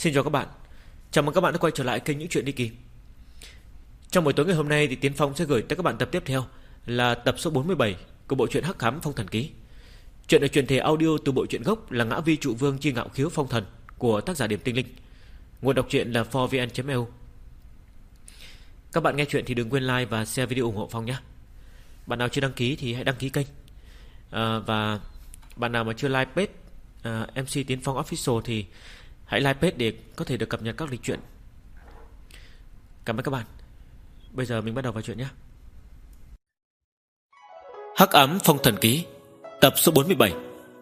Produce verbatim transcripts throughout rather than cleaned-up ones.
Xin chào các bạn. Chào mừng các bạn đã quay trở lại kênh Những Chuyện Đi Kỳ. Trong buổi tối ngày hôm nay thì Tiến Phong sẽ gửi tới các bạn tập tiếp theo là tập số bốn mươi bảy của bộ truyện Hắc Ám Phong Thần Ký. Chuyện được truyền thể audio từ bộ truyện gốc là Ngã Vi Trụ Vương Chi Ngạo Khiếu Phong Thần của tác giả Điểm Tinh Linh. Nguồn đọc truyện là four v n chấm e u. Các bạn nghe chuyện thì đừng quên like và share video ủng hộ Phong nhé. Bạn nào chưa đăng ký thì hãy đăng ký kênh. À, và bạn nào mà chưa like page à, em xê Tiến Phong Official thì hãy like page để có thể được cập nhật các lịch truyện. Cảm ơn các bạn. Bây giờ mình bắt đầu vào chuyện nhé. Hắc Ám Phong Thần Ký, tập số bốn mươi bảy.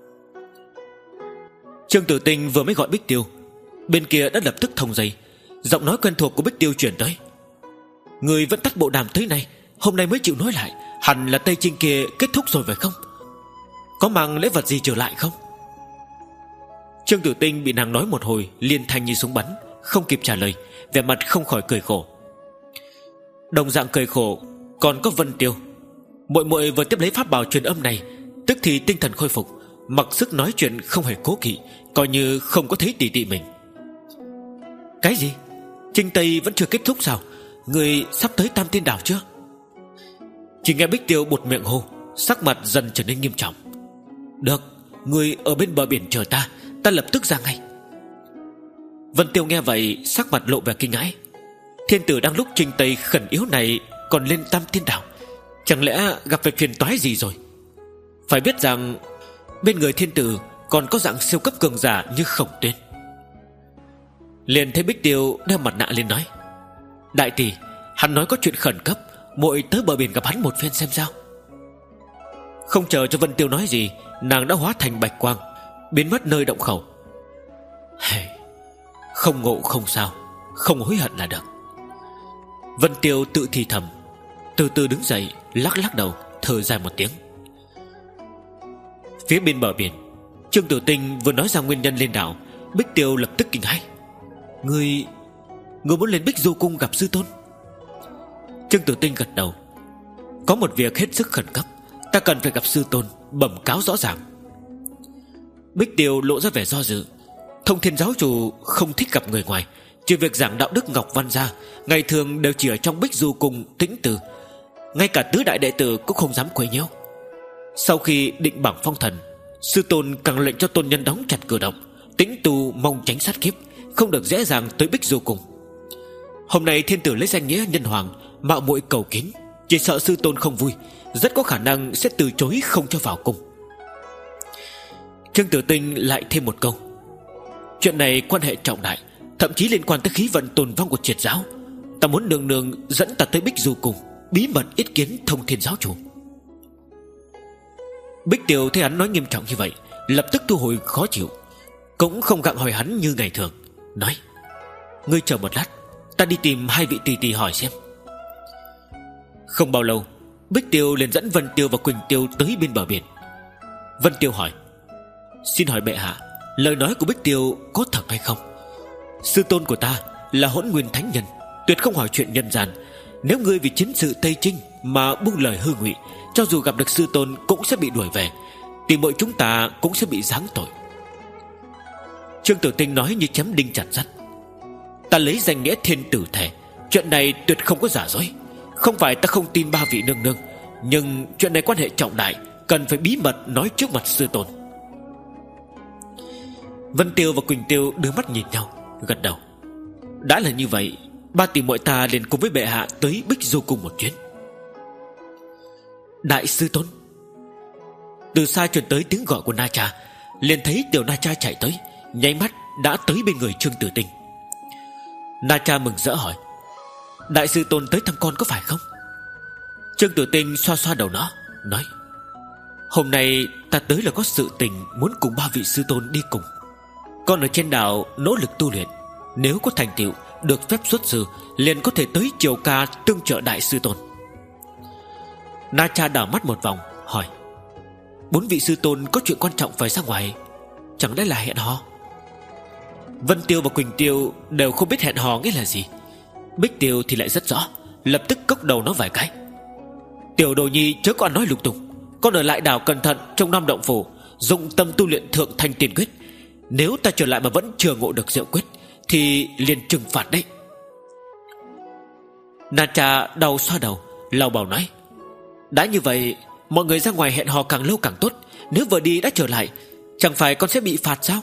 Trương Tử Tinh vừa mới gọi Bích Tiêu, bên kia đã lập tức thông dây. Giọng nói quen thuộc của Bích Tiêu truyền tới: người vẫn tắt bộ đàm tới nay, hôm nay mới chịu nói lại. Hẳn là Tây Trinh kia kết thúc rồi phải không? Có mang lễ vật gì trở lại không? Trương Tử Tinh bị nàng nói một hồi liên thanh như súng bắn, không kịp trả lời, vẻ mặt không khỏi cười khổ. Đồng dạng cười khổ còn có Vân Tiêu. Muội muội vừa tiếp lấy pháp bảo truyền âm này, tức thì tinh thần khôi phục, mặc sức nói chuyện không hề cố kỵ, coi như không có thấy tỷ tỷ mình. Cái gì? Trinh Tây vẫn chưa kết thúc sao? Người sắp tới Tam Tiên Đảo chưa? Chỉ nghe Bích Tiêu buột miệng hô, sắc mặt dần trở nên nghiêm trọng. Được, người ở bên bờ biển chờ ta, ta lập tức ra ngay. Vân Tiêu nghe vậy sắc mặt lộ vẻ kinh hãi. Thiên tử đang lúc Trinh Tây khẩn yếu này còn lên Tam Tiên Đảo, chẳng lẽ gặp phải phiền toái gì rồi? Phải biết rằng bên người thiên tử còn có dạng siêu cấp cường giả như Khổng Tuyên. Liền thấy Bích Tiêu đeo mặt nạ lên nói: đại tỷ, hắn nói có chuyện khẩn cấp, muội tới bờ biển gặp hắn một phen xem sao. Không chờ cho Vân Tiêu nói gì, nàng đã hóa thành bạch quang biến mất nơi động khẩu. Hey, không ngộ không sao, không hối hận là được. Vân Tiêu tự thì thầm, từ từ đứng dậy, lắc lắc đầu, thở dài một tiếng. Phía bên bờ biển, Trương Tử Tinh vừa nói ra nguyên nhân lên đảo, Bích Tiêu lập tức kinh hãi. Người Người muốn lên Bích Du Cung gặp sư tôn? Trương Tử Tinh gật đầu. Có một việc hết sức khẩn cấp, ta cần phải gặp sư tôn, bẩm cáo rõ ràng. Bích Tiêu lộ ra vẻ do dự. Thông Thiên giáo chủ không thích gặp người ngoài, trừ việc giảng đạo đức Ngọc Văn ra, ngày thường đều chỉ ở trong Bích Du Cung tĩnh từ, ngay cả tứ đại đệ tử cũng không dám quấy nhiễu. Sau khi định bảng phong thần, sư tôn càng lệnh cho tôn nhân đóng chặt cửa động, tĩnh tu mong tránh sát kiếp, không được dễ dàng tới Bích Du Cung. Hôm nay thiên tử lấy danh nghĩa nhân hoàng mạo muội cầu kính, chỉ sợ sư tôn không vui, rất có khả năng sẽ từ chối không cho vào cung. Trương Tử Tinh lại thêm một câu: chuyện này quan hệ trọng đại, thậm chí liên quan tới khí vận tồn vong của triệt giáo. Ta muốn nương nương dẫn ta tới Bích Du Cung, bí mật yết kiến Thông Thiên giáo chủ. Bích Tiêu thấy hắn nói nghiêm trọng như vậy, lập tức thu hồi khó chịu, cũng không gặng hỏi hắn như ngày thường, nói: ngươi chờ một lát, ta đi tìm hai vị tỷ tỷ hỏi xem. Không bao lâu, Bích Tiêu liền dẫn Vân Tiêu và Quỳnh Tiêu tới bên bờ biển. Vân Tiêu hỏi: xin hỏi bệ hạ, lời nói của Bích Tiêu có thật hay không? Sư tôn của ta là Hỗn Nguyên Thánh Nhân, tuyệt không hỏi chuyện nhân gian. Nếu ngươi vì chiến sự Tây Trinh mà buông lời hư ngụy, cho dù gặp được sư tôn cũng sẽ bị đuổi về, tỷ muội chúng ta cũng sẽ bị giáng tội. Trương Tử Tinh nói như chém đinh chặt sắt: ta lấy danh nghĩa thiên tử thề, chuyện này tuyệt không có giả dối. Không phải ta không tin ba vị nương nương, nhưng chuyện này quan hệ trọng đại, cần phải bí mật nói trước mặt sư tôn. Vân Tiêu và Quỳnh Tiêu đưa mắt nhìn nhau, gật đầu. Đã là như vậy, ba tỷ muội ta liền cùng với bệ hạ tới Bích Du Cung một chuyến. Đại sư tôn! Từ xa truyền tới tiếng gọi của Na Cha, liền thấy tiểu Na Cha chạy tới, nháy mắt đã tới bên người Trương Tử Tinh. Na Cha mừng rỡ hỏi: đại sư tôn tới thăm con có phải không? Trương Tử Tinh xoa xoa đầu nó, nói: hôm nay ta tới là có sự tình muốn cùng ba vị sư tôn đi cùng. Con ở trên đảo nỗ lực tu luyện, nếu có thành tựu được phép xuất sư, liền có thể tới triều ca tương trợ đại sư tôn. Na Cha đảo mắt một vòng, hỏi: bốn vị sư tôn có chuyện quan trọng phải ra ngoài, chẳng lẽ là hẹn hò? Vân Tiêu và Quỳnh Tiêu đều không biết hẹn hò nghĩa là gì. Bích Tiêu thì lại rất rõ, lập tức cốc đầu nó vài cái: tiểu đồ nhi chớ có ăn nói lung tung, con ở lại đảo cẩn thận trong Nam Động Phủ, dụng tâm tu luyện thượng thanh tiền quyết. Nếu ta trở lại mà vẫn chưa ngộ được diệu quyết, thì liền trừng phạt đấy. Na Cha đau xoa đầu, lau bào nói: đã như vậy, mọi người ra ngoài hẹn hò càng lâu càng tốt. Nếu vừa đi đã trở lại, chẳng phải con sẽ bị phạt sao?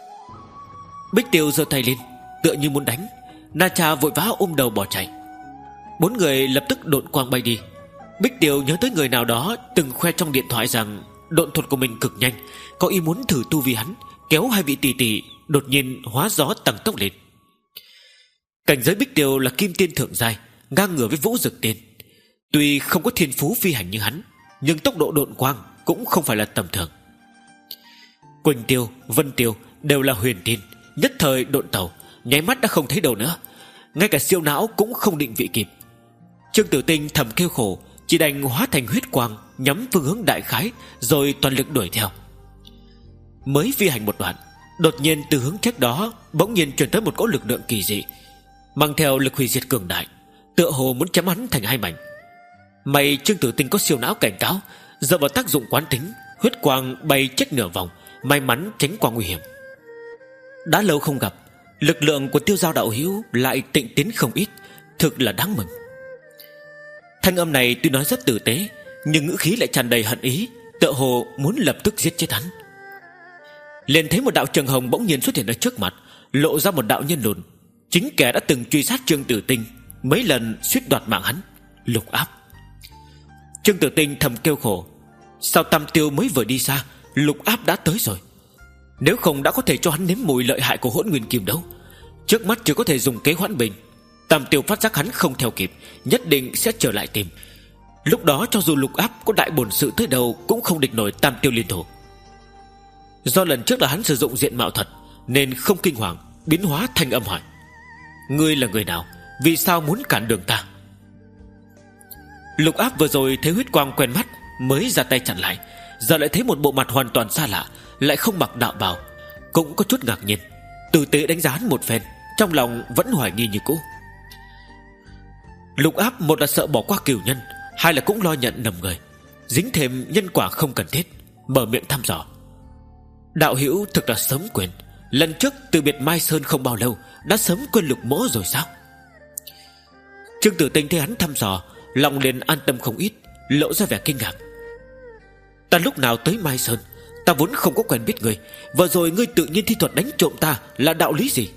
Bích Tiêu giơ tay lên, tựa như muốn đánh. Na Cha vội vã ôm đầu bỏ chạy. Bốn người lập tức độn quang bay đi. Bích Tiêu nhớ tới người nào đó từng khoe trong điện thoại rằng độn thuật của mình cực nhanh, có ý muốn thử tu vi hắn, kéo hai vị tỷ tỷ đột nhiên hóa gió tăng tốc lên. Cảnh giới Bích Tiêu là kim tiên thượng giai, ngang ngửa với Vũ Dực Tiên. Tuy không có thiên phú phi hành như hắn, nhưng tốc độ độn quang cũng không phải là tầm thường. Quỳnh Tiêu, Vân Tiêu đều là huyền tiên, nhất thời độn tàu, nháy mắt đã không thấy đâu nữa. Ngay cả siêu não cũng không định vị kịp. Trương Tử Tinh thầm kêu khổ, chỉ đành hóa thành huyết quang, nhắm phương hướng đại khái, rồi toàn lực đuổi theo. Mới phi hành một đoạn, đột nhiên từ hướng trách đó bỗng nhiên truyền tới một cỗ lực lượng kỳ dị, mang theo lực hủy diệt cường đại, tựa hồ muốn chém hắn thành hai mảnh. May Trương Tử Tinh có siêu não cảnh cáo, dựa vào tác dụng quán tính, huyết quang bay chết nửa vòng, may mắn tránh qua nguy hiểm. Đã lâu không gặp, lực lượng của Tiêu Giao đạo hữu lại tịnh tiến không ít, thực là đáng mừng. Thanh âm này tuy nói rất tử tế, nhưng ngữ khí lại tràn đầy hận ý, tựa hồ muốn lập tức giết chết hắn. Liền thấy một đạo trường hồng bỗng nhiên xuất hiện ở trước mặt, lộ ra một đạo nhân lùn, chính kẻ đã từng truy sát Trương Tử Tinh, mấy lần suýt đoạt mạng hắn, Lục Áp. Trương Tử Tinh thầm kêu khổ, sao Tam Tiêu mới vừa đi xa, Lục Áp đã tới rồi. Nếu không đã có thể cho hắn nếm mùi lợi hại của Hỗn Nguyên Kim Đấu. Trước mắt chỉ có thể dùng kế hoãn bình. Tam Tiêu phát giác hắn không theo kịp, nhất định sẽ trở lại tìm. Lúc đó cho dù Lục Áp có đại bổn sự tới đâu cũng không địch nổi Tam Tiêu liên thủ. Do lần trước là hắn sử dụng diện mạo thật, nên không kinh hoàng, biến hóa thanh âm hỏi: ngươi là người nào, vì sao muốn cản đường ta? Lục Áp vừa rồi thấy huyết quang quen mắt mới ra tay chặn lại, giờ lại thấy một bộ mặt hoàn toàn xa lạ, lại không mặc đạo bào, cũng có chút ngạc nhiên. Tử tế đánh giá hắn một phen, trong lòng vẫn hoài nghi như cũ. Lục Áp một là sợ bỏ qua cửu nhân, hai là cũng lo nhận nầm người, dính thêm nhân quả không cần thiết, mở miệng thăm dò: đạo hữu thực là sớm quên, lần trước từ biệt Mai Sơn không bao lâu đã sớm quên Lục mỗ rồi sao? Trương Tử Tinh thấy hắn thăm dò, lòng liền an tâm không ít, lộ ra vẻ kinh ngạc: ta lúc nào tới Mai Sơn? Ta vốn không có quen biết người, vừa rồi ngươi tự nhiên thi thuật đánh trộm ta là đạo lý gì?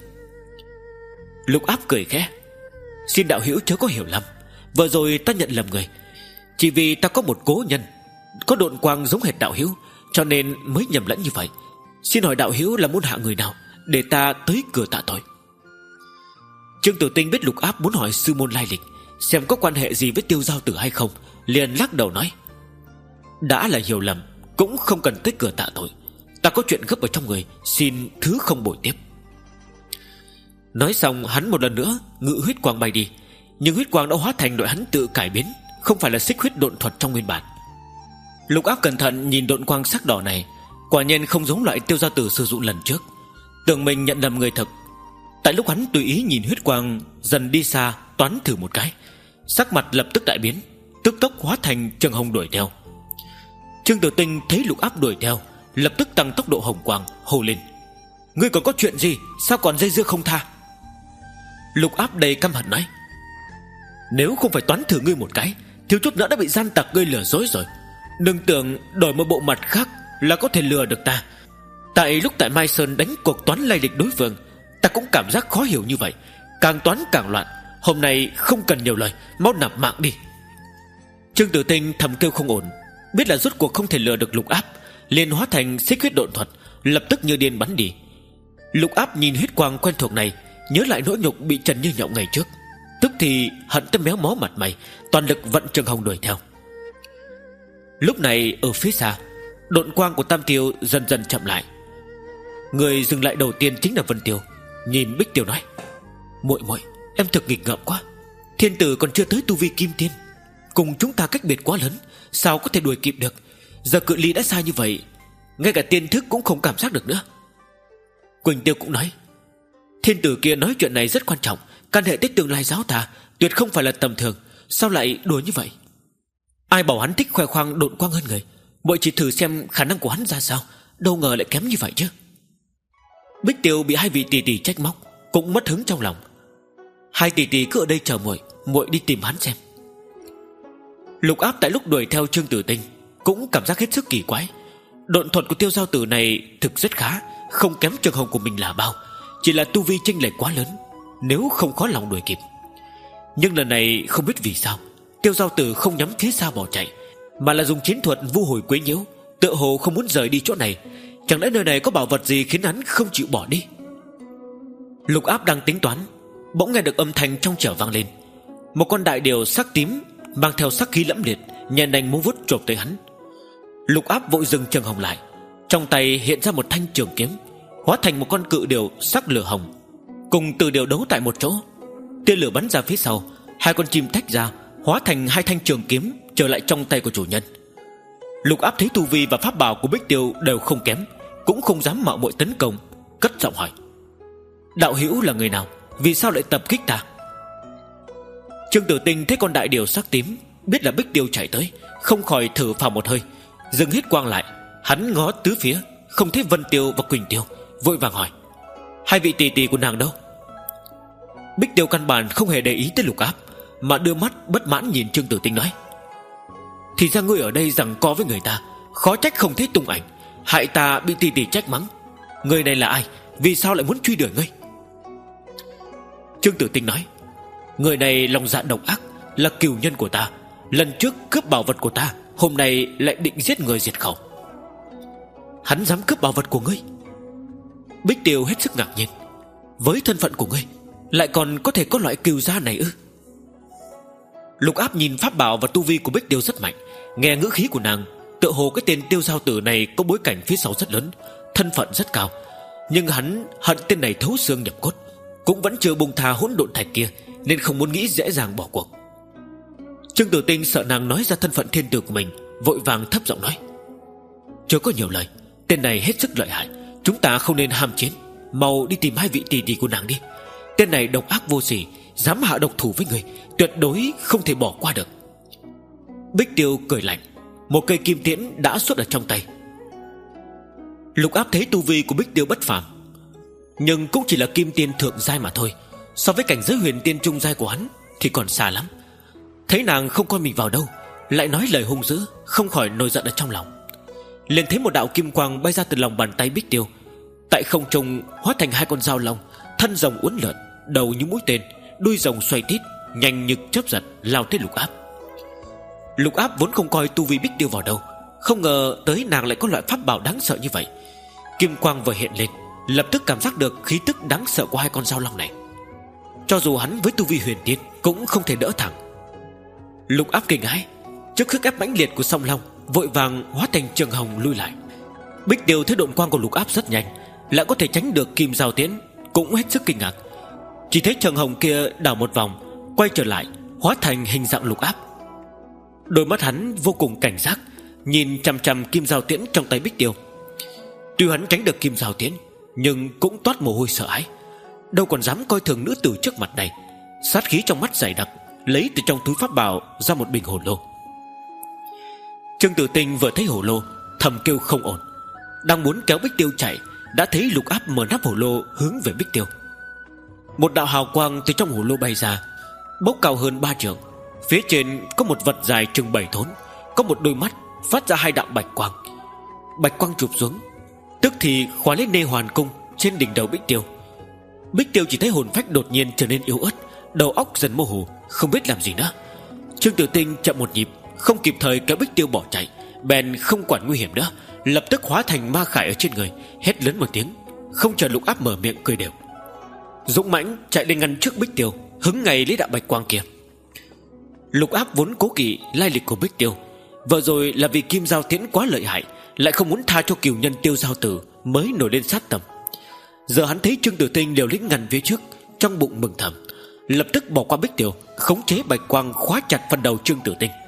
Lục Áp cười khẽ: xin đạo hữu chớ có hiểu lầm, vừa rồi ta nhận lầm người, chỉ vì ta có một cố nhân có độn quang giống hệt đạo hữu, cho nên mới nhầm lẫn như vậy. Xin hỏi đạo hữu là muốn hạ người nào, để ta tới cửa tạ tội. Trương Tử Tinh biết Lục Áp muốn hỏi sư môn lai lịch, xem có quan hệ gì với Tiêu Giao Tử hay không, liền lắc đầu nói: đã là hiểu lầm, cũng không cần tới cửa tạ tội, ta có chuyện gấp ở trong người, xin thứ không bồi tiếp. Nói xong hắn một lần nữa ngự huyết quang bay đi, nhưng huyết quang đã hóa thành đội hắn tự cải biến, không phải là xích huyết độn thuật trong nguyên bản. Lục Áp cẩn thận nhìn độn quang sắc đỏ này, quả nhiên không giống loại Tiêu Giao Tử sử dụng lần trước, tưởng mình nhận lầm người thật. Tại lúc hắn tùy ý nhìn huyết quang dần đi xa, toán thử một cái, sắc mặt lập tức đại biến, tức tốc hóa thành trường hồng đuổi theo. Trương Tử Tinh thấy Lục Áp đuổi theo, lập tức tăng tốc độ hồng quang, hô lên: ngươi còn có chuyện gì, sao còn dây dưa không tha? Lục Áp đầy căm hận nói: nếu không phải toán thử ngươi một cái, thiếu chút nữa đã bị gian tặc ngươi lừa dối rồi. Đừng tưởng đổi một bộ mặt khác là có thể lừa được ta. Tại lúc tại Mai Sơn đánh cuộc toán lai lịch đối phương, ta cũng cảm giác khó hiểu như vậy, càng toán càng loạn. Hôm nay không cần nhiều lời, mau nạp mạng đi. Trương Tử Tinh thầm kêu không ổn, biết là rốt cuộc không thể lừa được Lục Áp, liền hóa thành xích huyết độn thuật, lập tức như điên bắn đi. Lục Áp nhìn huyết quang quen thuộc này, nhớ lại nỗi nhục bị Trần Như Nhộng ngày trước, tức thì hận tới méo mó mặt mày, toàn lực vận trường hồng đuổi theo. Lúc này ở phía xa, độn quang của Tam Tiêu dần dần chậm lại. Người dừng lại đầu tiên chính là Vân Tiêu, nhìn Bích Tiêu nói: muội muội, em thực nghịch ngợm quá, thiên tử còn chưa tới tu vi kim tiên, cùng chúng ta cách biệt quá lớn, sao có thể đuổi kịp được? Giờ cự ly đã xa như vậy, ngay cả tiên thức cũng không cảm giác được nữa. Quỳnh Tiêu cũng nói: thiên tử kia nói chuyện này rất quan trọng, can hệ tới tương lai giáo ta, tuyệt không phải là tầm thường, sao lại đùa như vậy? Ai bảo hắn thích khoe khoang độn quang hơn người, muội chỉ thử xem khả năng của hắn ra sao, đâu ngờ lại kém như vậy chứ. Bích Tiêu bị hai vị tỷ tỷ trách móc, cũng mất hứng trong lòng. Hai tỷ tỷ cứ ở đây chờ muội, muội đi tìm hắn xem. Lục Áp tại lúc đuổi theo Trương Tử Tinh cũng cảm giác hết sức kỳ quái. Độn thuật của Tiêu Giao Tử này thực rất khá, không kém Trường Hồng của mình là bao, chỉ là tu vi chênh lệch quá lớn, nếu không khó lòng đuổi kịp. Nhưng lần này không biết vì sao Tiêu Giao Tử không nhắm phía xa bỏ chạy, mà là dùng chiến thuật vu hồi quấy nhiễu, tựa hồ không muốn rời đi chỗ này. Chẳng lẽ nơi này có bảo vật gì khiến hắn không chịu bỏ đi? Lục Áp đang tính toán, bỗng nghe được âm thanh trong trẻo vang lên. Một con đại điều sắc tím mang theo sắc khí lẫm liệt nhẹ nành múa vuốt chộp tới hắn. Lục Áp vội dừng Trường Hồng lại, trong tay hiện ra một thanh trường kiếm, hóa thành một con cự điều sắc lửa hồng, cùng từ điều đấu tại một chỗ. Tia lửa bắn ra phía sau, hai con chim tách ra, hóa thành hai thanh trường kiếm trở lại trong tay của chủ nhân. Lục Áp thấy tu vi và pháp bảo của Bích Tiêu đều không kém, cũng không dám mạo muội tấn công, cất giọng hỏi: đạo hữu là người nào, vì sao lại tập kích ta? Trương Tử Tinh thấy con đại điều sắc tím, biết là Bích Tiêu chạy tới, không khỏi thở phào một hơi, dừng hết quang lại. Hắn ngó tứ phía, không thấy Vân Tiêu và Quỳnh Tiêu, vội vàng hỏi: hai vị tỷ tỷ của nàng đâu? Bích Tiêu căn bản không hề để ý tới Lục Áp, mà đưa mắt bất mãn nhìn Trương Tử Tinh nói: thì ra ngươi ở đây giằng co với người ta, khó trách không thấy tung ảnh, hại ta bị tỷ tỷ trách mắng. Người này là ai, vì sao lại muốn truy đuổi ngươi? Trương Tử Tinh nói: người này lòng dạ độc ác, là cừu nhân của ta, lần trước cướp bảo vật của ta, hôm nay lại định giết người diệt khẩu. Hắn dám cướp bảo vật của ngươi? Bích Tiêu hết sức ngạc nhiên. Với thân phận của ngươi, lại còn có thể có loại cừu gia này ư? Lục Áp nhìn pháp bảo và tu vi của Bích Tiêu rất mạnh, nghe ngữ khí của nàng, tựa hồ cái tên Tiêu Giao Tử này có bối cảnh phía sau rất lớn, thân phận rất cao. Nhưng hắn hận tên này thấu xương nhập cốt, cũng vẫn chưa buông tha hỗn độn thạch kia, nên không muốn nghĩ dễ dàng bỏ cuộc. Trương Tử Tinh sợ nàng nói ra thân phận thiên tử của mình, vội vàng thấp giọng nói: chưa có nhiều lời, tên này hết sức lợi hại, chúng ta không nên ham chiến, mau đi tìm hai vị tỷ tỷ của nàng đi. Tên này độc ác vô sỉ, dám hạ độc thủ với người, tuyệt đối không thể bỏ qua được. Bích Tiêu cười lạnh, một cây kim tiễn đã xuất ở trong tay. Lục Áp thấy tu vi của Bích Tiêu bất phàm, nhưng cũng chỉ là kim tiên thượng giai mà thôi, so với cảnh giới huyền tiên trung giai của hắn thì còn xa lắm. Thấy nàng không coi mình vào đâu, lại nói lời hung dữ, không khỏi nổi giận ở trong lòng. Liền thấy một đạo kim quang bay ra từ lòng bàn tay Bích Tiêu, tại không trung hóa thành hai con dao long, thân rồng uốn lượn, đầu như mũi tên, đuôi rồng xoay tít, nhanh như chớp giật lao tới Lục Áp. Lục Áp vốn không coi tu vi Bích Tiêu vào đâu, không ngờ tới nàng lại có loại pháp bảo đáng sợ như vậy. Kim quang vừa hiện lên, lập tức cảm giác được khí tức đáng sợ của hai con dao long này. Cho dù hắn với tu vi huyền tiên cũng không thể đỡ thẳng. Lục Áp kinh hãi trước sức ép mãnh liệt của song long, vội vàng hóa thành Trường Hồng lui lại. Bích Tiêu thấy độn quang của Lục Áp rất nhanh, lại có thể tránh được kim giao tiễn, cũng hết sức kinh ngạc. Chỉ thấy Trường Hồng kia đảo một vòng, quay trở lại, hóa thành hình dạng Lục Áp. Đôi mắt hắn vô cùng cảnh giác, nhìn chằm chằm kim giao tiễn trong tay Bích Tiêu. Tuy hắn tránh được kim giao tiễn, nhưng cũng toát mồ hôi sợ hãi, đâu còn dám coi thường nữ tử trước mặt này. Sát khí trong mắt dày đặc, lấy từ trong túi pháp bảo ra một bình hồ lô. Trương Tử Tinh vừa thấy hồ lô, thầm kêu không ổn, đang muốn kéo Bích Tiêu chạy, đã thấy Lục Áp mở nắp hồ lô hướng về Bích Tiêu. Một đạo hào quang từ trong hồ lô bay ra, bốc cao hơn ba trượng. Phía trên có một vật dài chừng bảy thốn, có một đôi mắt phát ra hai đạo bạch quang. Bạch quang chụp xuống, tức thì khóa lên nê hoàn cung trên đỉnh đầu Bích Tiêu. Bích Tiêu chỉ thấy hồn phách đột nhiên trở nên yếu ớt, đầu óc dần mơ hồ, không biết làm gì nữa. Trương Tử Tinh chậm một nhịp, không kịp thời kéo Bích Tiêu bỏ chạy, bèn không quản nguy hiểm nữa, lập tức hóa thành ma khải ở trên người, hét lớn một tiếng, không chờ Lục Áp mở miệng cười đều. Dũng mãnh chạy lên ngăn trước Bích Tiêu, hứng ngay lấy đạo bạch quang kia. Lục Áp vốn cố kỵ lai lịch của Bích Tiêu, vừa rồi là vì kim giao tiễn quá lợi hại, lại không muốn tha cho cừu nhân Tiêu Giao Tử, mới nổi lên sát tâm. Giờ hắn thấy Trương Tử Tinh liều lĩnh ngăn phía trước, trong bụng mừng thầm, lập tức bỏ qua Bích Tiêu, khống chế bạch quang khóa chặt phần đầu Trương Tử Tinh.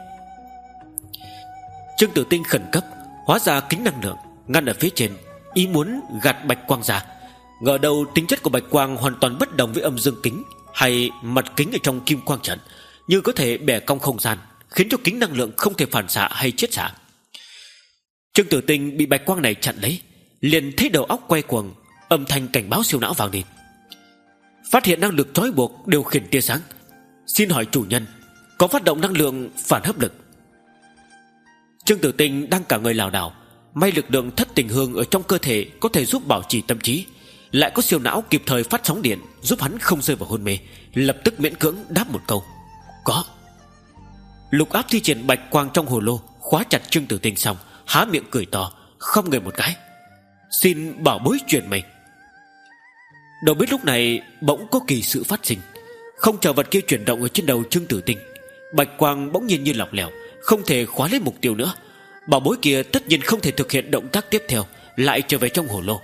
Trương Tử Tinh khẩn cấp hóa ra kính năng lượng ngăn ở phía trên, ý muốn gạt bạch quang ra. Ngờ đâu tính chất của bạch quang hoàn toàn bất đồng với âm dương kính hay mặt kính ở trong kim quang trận, như có thể bẻ cong không gian, khiến cho kính năng lượng không thể phản xạ hay chiết xạ. Trương Tử Tinh bị bạch quang này chặn lấy, liền thấy đầu óc quay cuồng, âm thanh cảnh báo siêu não vang lên. phát hiện năng lực trói buộc điều khiển tia sáng. Xin hỏi chủ nhân, có phát động năng lượng phản hấp lực? Trương Tử Tinh đang cả người lảo đảo. May lực lượng thất tình hương ở trong cơ thể có thể giúp bảo trì tâm trí, lại có siêu não kịp thời phát sóng điện giúp hắn không rơi vào hôn mê, lập tức miễn cưỡng đáp một câu: có. Lục Áp thi triển bạch quang trong hồ lô khóa chặt Trương Tử Tinh xong, há miệng cười to, không người một cái: xin bảo bối chuyển mình. Đâu biết lúc này bỗng có kỳ sự phát sinh. Không chờ vật kia chuyển động ở trên đầu Trương Tử Tinh, bạch quang bỗng nhiên như lỏng lẻo, không thể khóa lấy mục tiêu nữa. Bảo bối kia tất nhiên không thể thực hiện động tác tiếp theo, lại trở về trong hồ lô.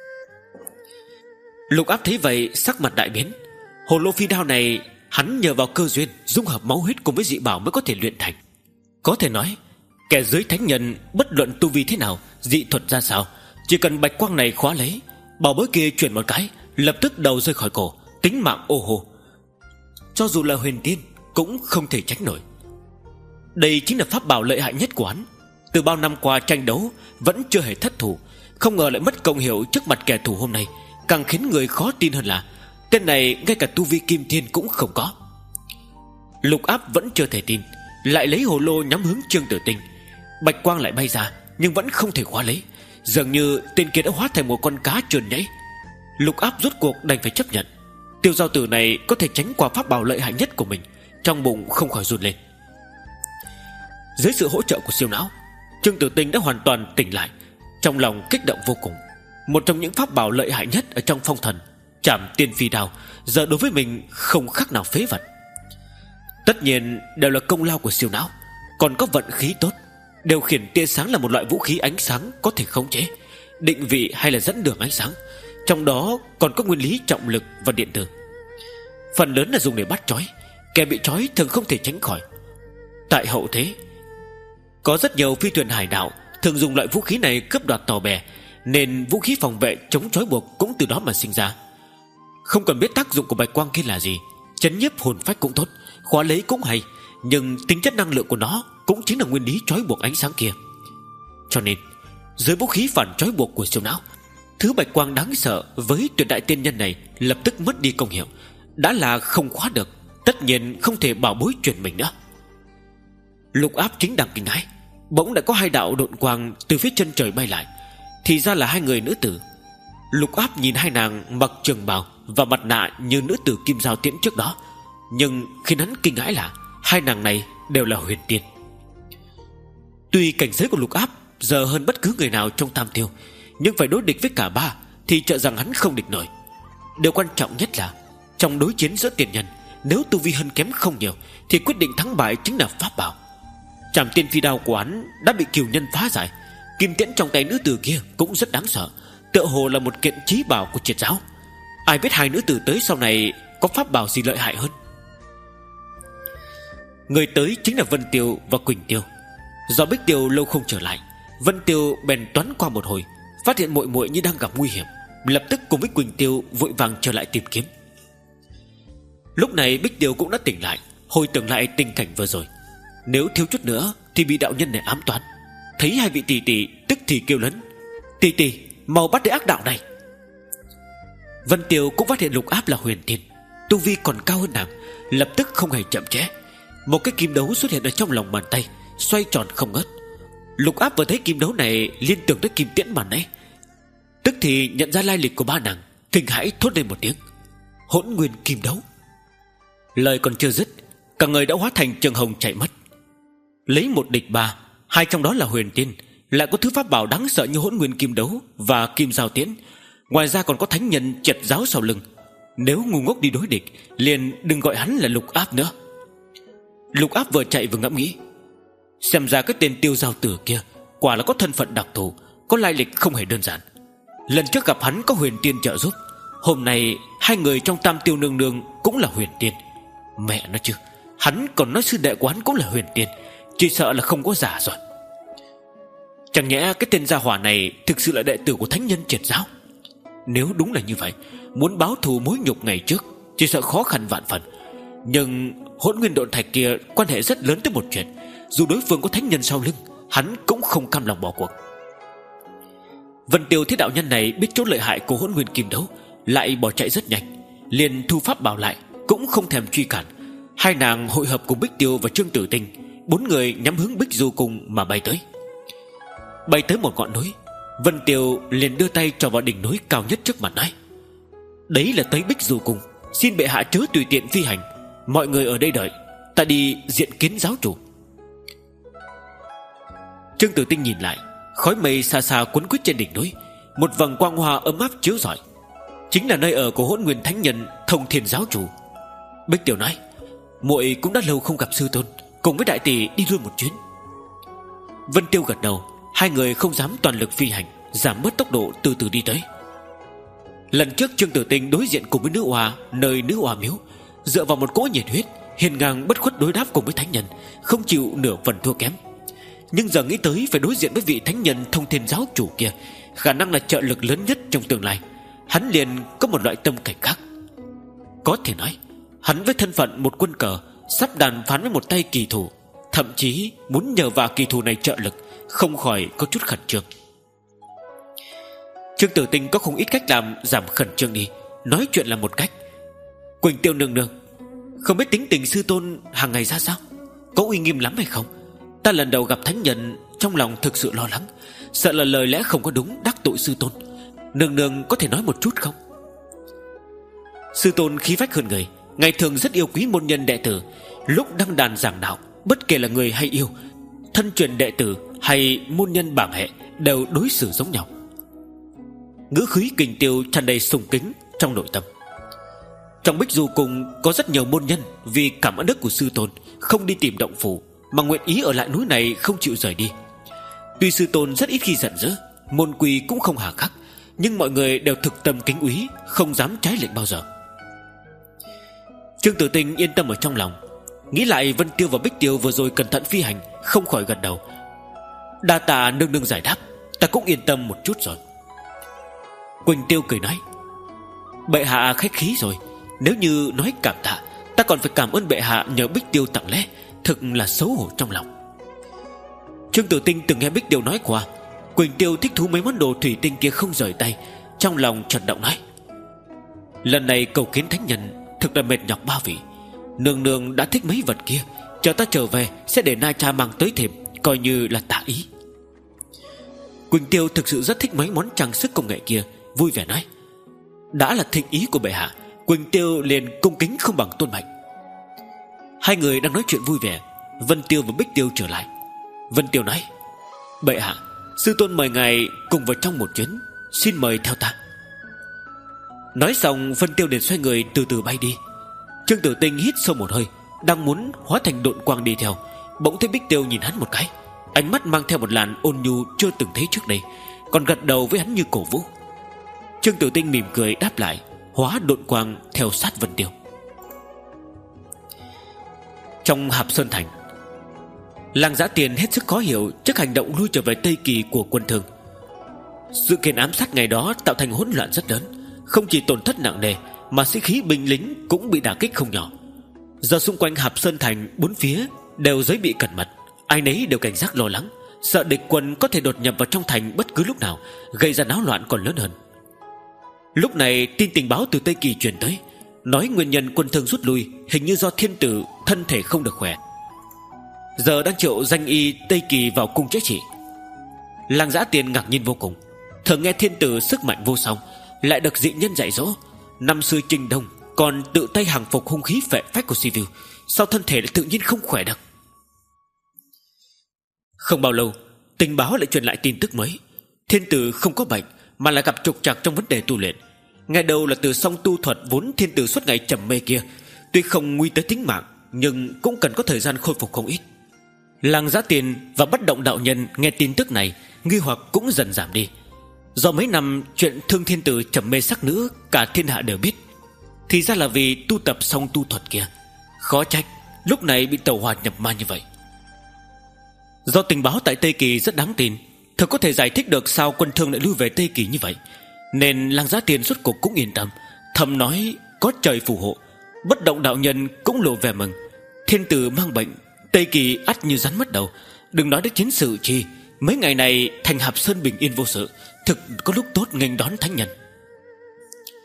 Lục Áp thấy vậy sắc mặt đại biến. Hồ lô phi đao này hắn nhờ vào cơ duyên dung hợp máu huyết cùng với dị bảo mới có thể luyện thành. Có thể nói kẻ dưới thánh nhân bất luận tu vi thế nào, dị thuật ra sao, chỉ cần bạch quang này khóa lấy, bảo bối kia chuyển một cái, lập tức đầu rơi khỏi cổ, tính mạng ô hồ. Cho dù là huyền tiên cũng không thể tránh nổi. Đây chính là pháp bảo lợi hại nhất của hắn. Từ bao năm qua tranh đấu vẫn chưa hề thất thủ, không ngờ lại mất công hiệu trước mặt kẻ thù hôm nay. Càng khiến người khó tin hơn là tên này ngay cả tu vi kim thiên cũng không có. Lục Áp vẫn chưa thể tin, lại lấy hồ lô nhắm hướng Trương Tử Tinh. Bạch quang lại bay ra, nhưng vẫn không thể khóa lấy. Dường như tên kia đã hóa thành một con cá trườn nhảy. Lục Áp rốt cuộc đành phải chấp nhận. Tiêu giao tử này có thể tránh qua pháp bảo lợi hại nhất của mình. Trong bụng không khỏi run lên. Dưới sự hỗ trợ của siêu não, Trương Tử Tinh đã hoàn toàn tỉnh lại, trong lòng kích động vô cùng. Một trong những pháp bảo lợi hại nhất ở trong phong thần, Trảm Tiên Phi Đao, giờ đối với mình không khác nào phế vật. Tất nhiên đều là công lao của siêu não. Còn có vận khí tốt. Điều khiển tia sáng là một loại vũ khí ánh sáng có thể khống chế, định vị hay là dẫn đường ánh sáng. Trong đó còn có nguyên lý trọng lực và điện tử. Phần lớn là dùng để bắt trói. Kẻ bị trói thường không thể tránh khỏi. Tại hậu thế, có rất nhiều phi thuyền hải đảo thường dùng loại vũ khí này cướp đoạt tàu bè, nên vũ khí phòng vệ chống trói buộc cũng từ đó mà sinh ra. Không cần biết tác dụng của bạch quang kia là gì, chấn nhiếp hồn phách cũng tốt, khóa lấy cũng hay, nhưng tính chất năng lượng của nó cũng chính là nguyên lý trói buộc ánh sáng kia. Cho nên dưới vũ khí phản trói buộc của siêu não, thứ bạch quang đáng sợ với tuyệt đại tiên nhân này lập tức mất đi công hiệu. Đã là không khóa được, tất nhiên không thể bảo bối chuyển mình nữa. Lục Áp chính đang kinh hãi, bỗng đã có hai đạo độn quang từ phía chân trời bay lại. Thì ra là hai người nữ tử. Lục Áp nhìn hai nàng mặc trường bào và mặt nạ như nữ tử Kim Giao Tiễn trước đó, nhưng khiến hắn kinh hãi là hai nàng này đều là huyền tiên. Tuy cảnh giới của Lục Áp giờ hơn bất cứ người nào trong Tam Tiêu, nhưng phải đối địch với cả ba thì sợ rằng hắn không địch nổi. Điều quan trọng nhất là trong đối chiến giữa tiền nhân, nếu tu vi hơn kém không nhiều thì quyết định thắng bại chính là pháp bảo. Trảm Tiên Phi Đao của hắn đã bị cừu nhân phá giải. Kim tiễn trong tay nữ tử kia cũng rất đáng sợ, tựa hồ là một kiện chí bảo của triệt giáo. Ai biết hai nữ tử tới sau này có pháp bảo gì lợi hại hơn. Người tới chính là Vân Tiêu và Quỳnh Tiêu. Do Bích Tiêu lâu không trở lại, Vân Tiêu bèn toán qua một hồi, phát hiện muội muội như đang gặp nguy hiểm, lập tức cùng với Quỳnh Tiêu vội vàng trở lại tìm kiếm. Lúc này Bích Tiêu cũng đã tỉnh lại, hồi tưởng lại tình cảnh vừa rồi. Nếu thiếu chút nữa thì bị đạo nhân này ám toán. Thấy hai vị tỷ tỷ tức thì kêu lớn: tỷ tỷ, mau bắt lấy ác đạo này. Vân Tiêu cũng phát hiện Lục Áp là huyền tiên, tu vi còn cao hơn nàng, lập tức không hề chậm trễ. Một cái kim đấu xuất hiện ở trong lòng bàn tay, xoay tròn không ngớt. Lục Áp vừa thấy kim đấu này liên tưởng tới kim tiễn màn nãy, tức thì nhận ra lai lịch của ba nàng, kinh hãi thốt lên một tiếng: Hỗn Nguyên Kim Đấu. Lời còn chưa dứt, cả người đã hóa thành trường hồng chạy mất. Lấy một địch ba, hai trong đó là huyền tiên, lại có thứ pháp bảo đáng sợ như Hỗn Nguyên Kim Đấu và Kim Giao Tiễn, ngoài ra còn có thánh nhân triệt giáo sau lưng. Nếu ngu ngốc đi đối địch, liền đừng gọi hắn là Lục Áp nữa. Lục Áp vừa chạy vừa ngẫm nghĩ, xem ra cái tên Tiêu Giao Tử kia quả là có thân phận đặc thù, có lai lịch không hề đơn giản. Lần trước gặp hắn có huyền tiên trợ giúp, hôm nay hai người trong Tam Tiêu nương nương cũng là huyền tiên. Mẹ nó chứ, hắn còn nói sư đệ của hắn cũng là huyền tiên, chỉ sợ là không có giả rồi. Chẳng nhẽ cái tên gia hỏa này thực sự là đệ tử của thánh nhân triệt giáo? Nếu đúng là như vậy, muốn báo thù mối nhục ngày trước chỉ sợ khó khăn vạn phần. Nhưng Hỗn Nguyên Độn Thạch kia quan hệ rất lớn tới một chuyện, dù đối phương có thánh nhân sau lưng, hắn cũng không cam lòng bỏ cuộc. Vân Tiêu thấy đạo nhân này biết chỗ lợi hại của Hỗn Nguyên Kim Đấu, lại bỏ chạy rất nhanh. liền thu pháp bảo lại, cũng không thèm truy cản. Hai nàng hội hợp cùng Bích Tiêu và Trương Tử Tinh, bốn người nhắm hướng Bích Du Cung mà bay tới. Bay tới một ngọn núi, Vân Tiêu liền đưa tay trò vào đỉnh núi cao nhất trước mặt nói: đấy là tới Bích Du Cung, xin bệ hạ chớ tùy tiện phi hành, mọi người ở đây đợi, ta đi diện kiến giáo chủ. Trương Tử Tinh nhìn lại, khói mây xa xa cuốn quýt trên đỉnh núi, một vầng quang hoa ấm áp chiếu rọi, chính là nơi ở của Hỗn Nguyên Thánh Nhân Thông Thiên giáo chủ. Bích Tiêu nói: muội cũng đã lâu không gặp sư tôn, cùng với đại tỷ đi luôn một chuyến. Vân Tiêu gật đầu. Hai người không dám toàn lực phi hành, giảm bớt tốc độ, từ từ đi tới. Lần trước Trương Tử Tinh đối diện cùng với nữ oa nơi nữ oa miếu, dựa vào một cỗ nhiệt huyết, hiền ngang bất khuất đối đáp cùng với thánh nhân, không chịu nửa phần thua kém. Nhưng giờ nghĩ tới phải đối diện với vị thánh nhân Thông Thiên giáo chủ kia, khả năng là trợ lực lớn nhất trong tương lai, hắn liền có một loại tâm cảnh khác. Có thể nói, hắn với thân phận một quân cờ, sắp đàn phán với một tay kỳ thủ, thậm chí muốn nhờ vào kỳ thủ này trợ lực, không khỏi có chút khẩn trương. Trương Tử Tinh có không ít cách làm giảm khẩn trương đi. Nói chuyện là một cách: Quỳnh Tiêu nương nương, không biết tính tình sư tôn hàng ngày ra sao, có uy nghiêm lắm hay không? Ta lần đầu gặp thánh nhân, trong lòng thực sự lo lắng, sợ là lời lẽ không có đúng đắc tội sư tôn. Nương nương có thể nói một chút không? Sư tôn khí phách hơn người, ngày thường rất yêu quý môn nhân đệ tử. Lúc đăng đàn giảng đạo, bất kể là người hay yêu, thân truyền đệ tử hay môn nhân bảng hệ, đều đối xử giống nhau. Ngữ khí Kình Tiêu tràn đầy sùng kính trong nội tâm. Trong Bích Du Cung có rất nhiều môn nhân vì cảm ơn đức của sư tôn, không đi tìm động phủ, mà nguyện ý ở lại núi này không chịu rời đi. Tuy sư tôn rất ít khi giận dữ, môn quy cũng không hà khắc, nhưng mọi người đều thực tâm kính úy, không dám trái lệnh bao giờ. Trương Tử Tinh yên tâm ở trong lòng, nghĩ lại Vân Tiêu và Bích Tiêu vừa rồi cẩn thận phi hành, không khỏi gật đầu. Đa tạ nương nương giải đáp, ta cũng yên tâm một chút rồi. Quỳnh Tiêu cười nói: bệ hạ khách khí rồi, nếu như nói cảm tạ, ta còn phải cảm ơn bệ hạ nhờ Bích Tiêu tặng lễ, thực là xấu hổ trong lòng. Trương Tử Tinh từng nghe Bích Tiêu nói qua, Quỳnh Tiêu thích thú mấy món đồ thủy tinh kia không rời tay, trong lòng chợt động nói: lần này cầu kiến thánh nhân thực là mệt nhọc ba vị, nương nương đã thích mấy vật kia, chờ ta trở về sẽ để Na Cha mang tới thêm, coi như là tạ ý. Quỳnh Tiêu thực sự rất thích mấy món trang sức công nghệ kia, vui vẻ nói: đã là thịnh ý của bệ hạ, Quỳnh Tiêu liền cung kính không bằng tôn mệnh. Hai người đang nói chuyện vui vẻ, Vân Tiêu và Bích Tiêu trở lại. Vân Tiêu nói: bệ hạ, sư tôn mời ngài cùng vào trong một chuyến, xin mời theo ta. Nói xong Vân Tiêu liền xoay người từ từ bay đi. Trương Tử Tinh hít sâu một hơi, đang muốn hóa thành độn quang đi theo, bỗng thấy Bích Tiêu nhìn hắn một cái, ánh mắt mang theo một làn ôn nhu chưa từng thấy trước đây, còn gật đầu với hắn như cổ vũ. Trương Tử Tinh mỉm cười đáp lại, hóa độn quang theo sát Vân Tiêu. Trong Hạp Sơn Thành, Lăng Dã Tiền hết sức khó hiểu trước hành động lui trở về Tây Kỳ của quân Thương. Sự kiện ám sát ngày đó tạo thành hỗn loạn rất lớn, không chỉ tổn thất nặng nề, mà sĩ khí binh lính cũng bị đả kích không nhỏ. Giờ xung quanh Hạp Sơn Thành bốn phía đều giới bị cẩn mật, ai nấy đều cảnh giác lo lắng, sợ địch quân có thể đột nhập vào trong thành bất cứ lúc nào, gây ra náo loạn còn lớn hơn. Lúc này tin tình báo từ Tây Kỳ truyền tới, nói nguyên nhân quân Thương rút lui hình như do thiên tử thân thể không được khỏe, giờ đang triệu danh y Tây Kỳ vào cung chữa trị. Lăng Dã Tiền ngạc nhiên vô cùng, thường nghe thiên tử sức mạnh vô song, lại được dị nhân dạy dỗ, năm xưa Trinh Đông còn tự tay hàng phục hung khí phệ phách của Sivu, sao thân thể lại tự nhiên không khỏe được. Không bao lâu, tình báo lại truyền lại tin tức mới. Thiên tử không có bệnh, mà là gặp trục trặc trong vấn đề tu luyện. Ngày đầu là từ song tu thuật vốn thiên tử suốt ngày trầm mê kia, tuy không nguy tới tính mạng, nhưng cũng cần có thời gian khôi phục không ít. Lăng Dã Tiền và Bất Động đạo nhân nghe tin tức này, nghi hoặc cũng dần giảm đi. Do mấy năm chuyện thương thiên tử trầm mê sắc nữ cả thiên hạ đều biết, thì ra là vì tu tập song tu thuật kia. Khó trách lúc này bị tẩu hỏa nhập ma như vậy. Do tình báo tại Tây Kỳ rất đáng tin, thật có thể giải thích được sao quân Thương lại lui về Tây Kỳ như vậy, nên Lăng Dã Tiền rốt cuộc cũng yên tâm, thầm nói có trời phù hộ. Bất Động đạo nhân cũng lộ vẻ mừng, thiên tử mang bệnh, Tây Kỳ ắt như rắn mất đầu. Đừng nói đến chiến sự chi, mấy ngày này thành Hạp Sơn bình yên vô sự, thực có lúc tốt nghênh đón thánh nhân.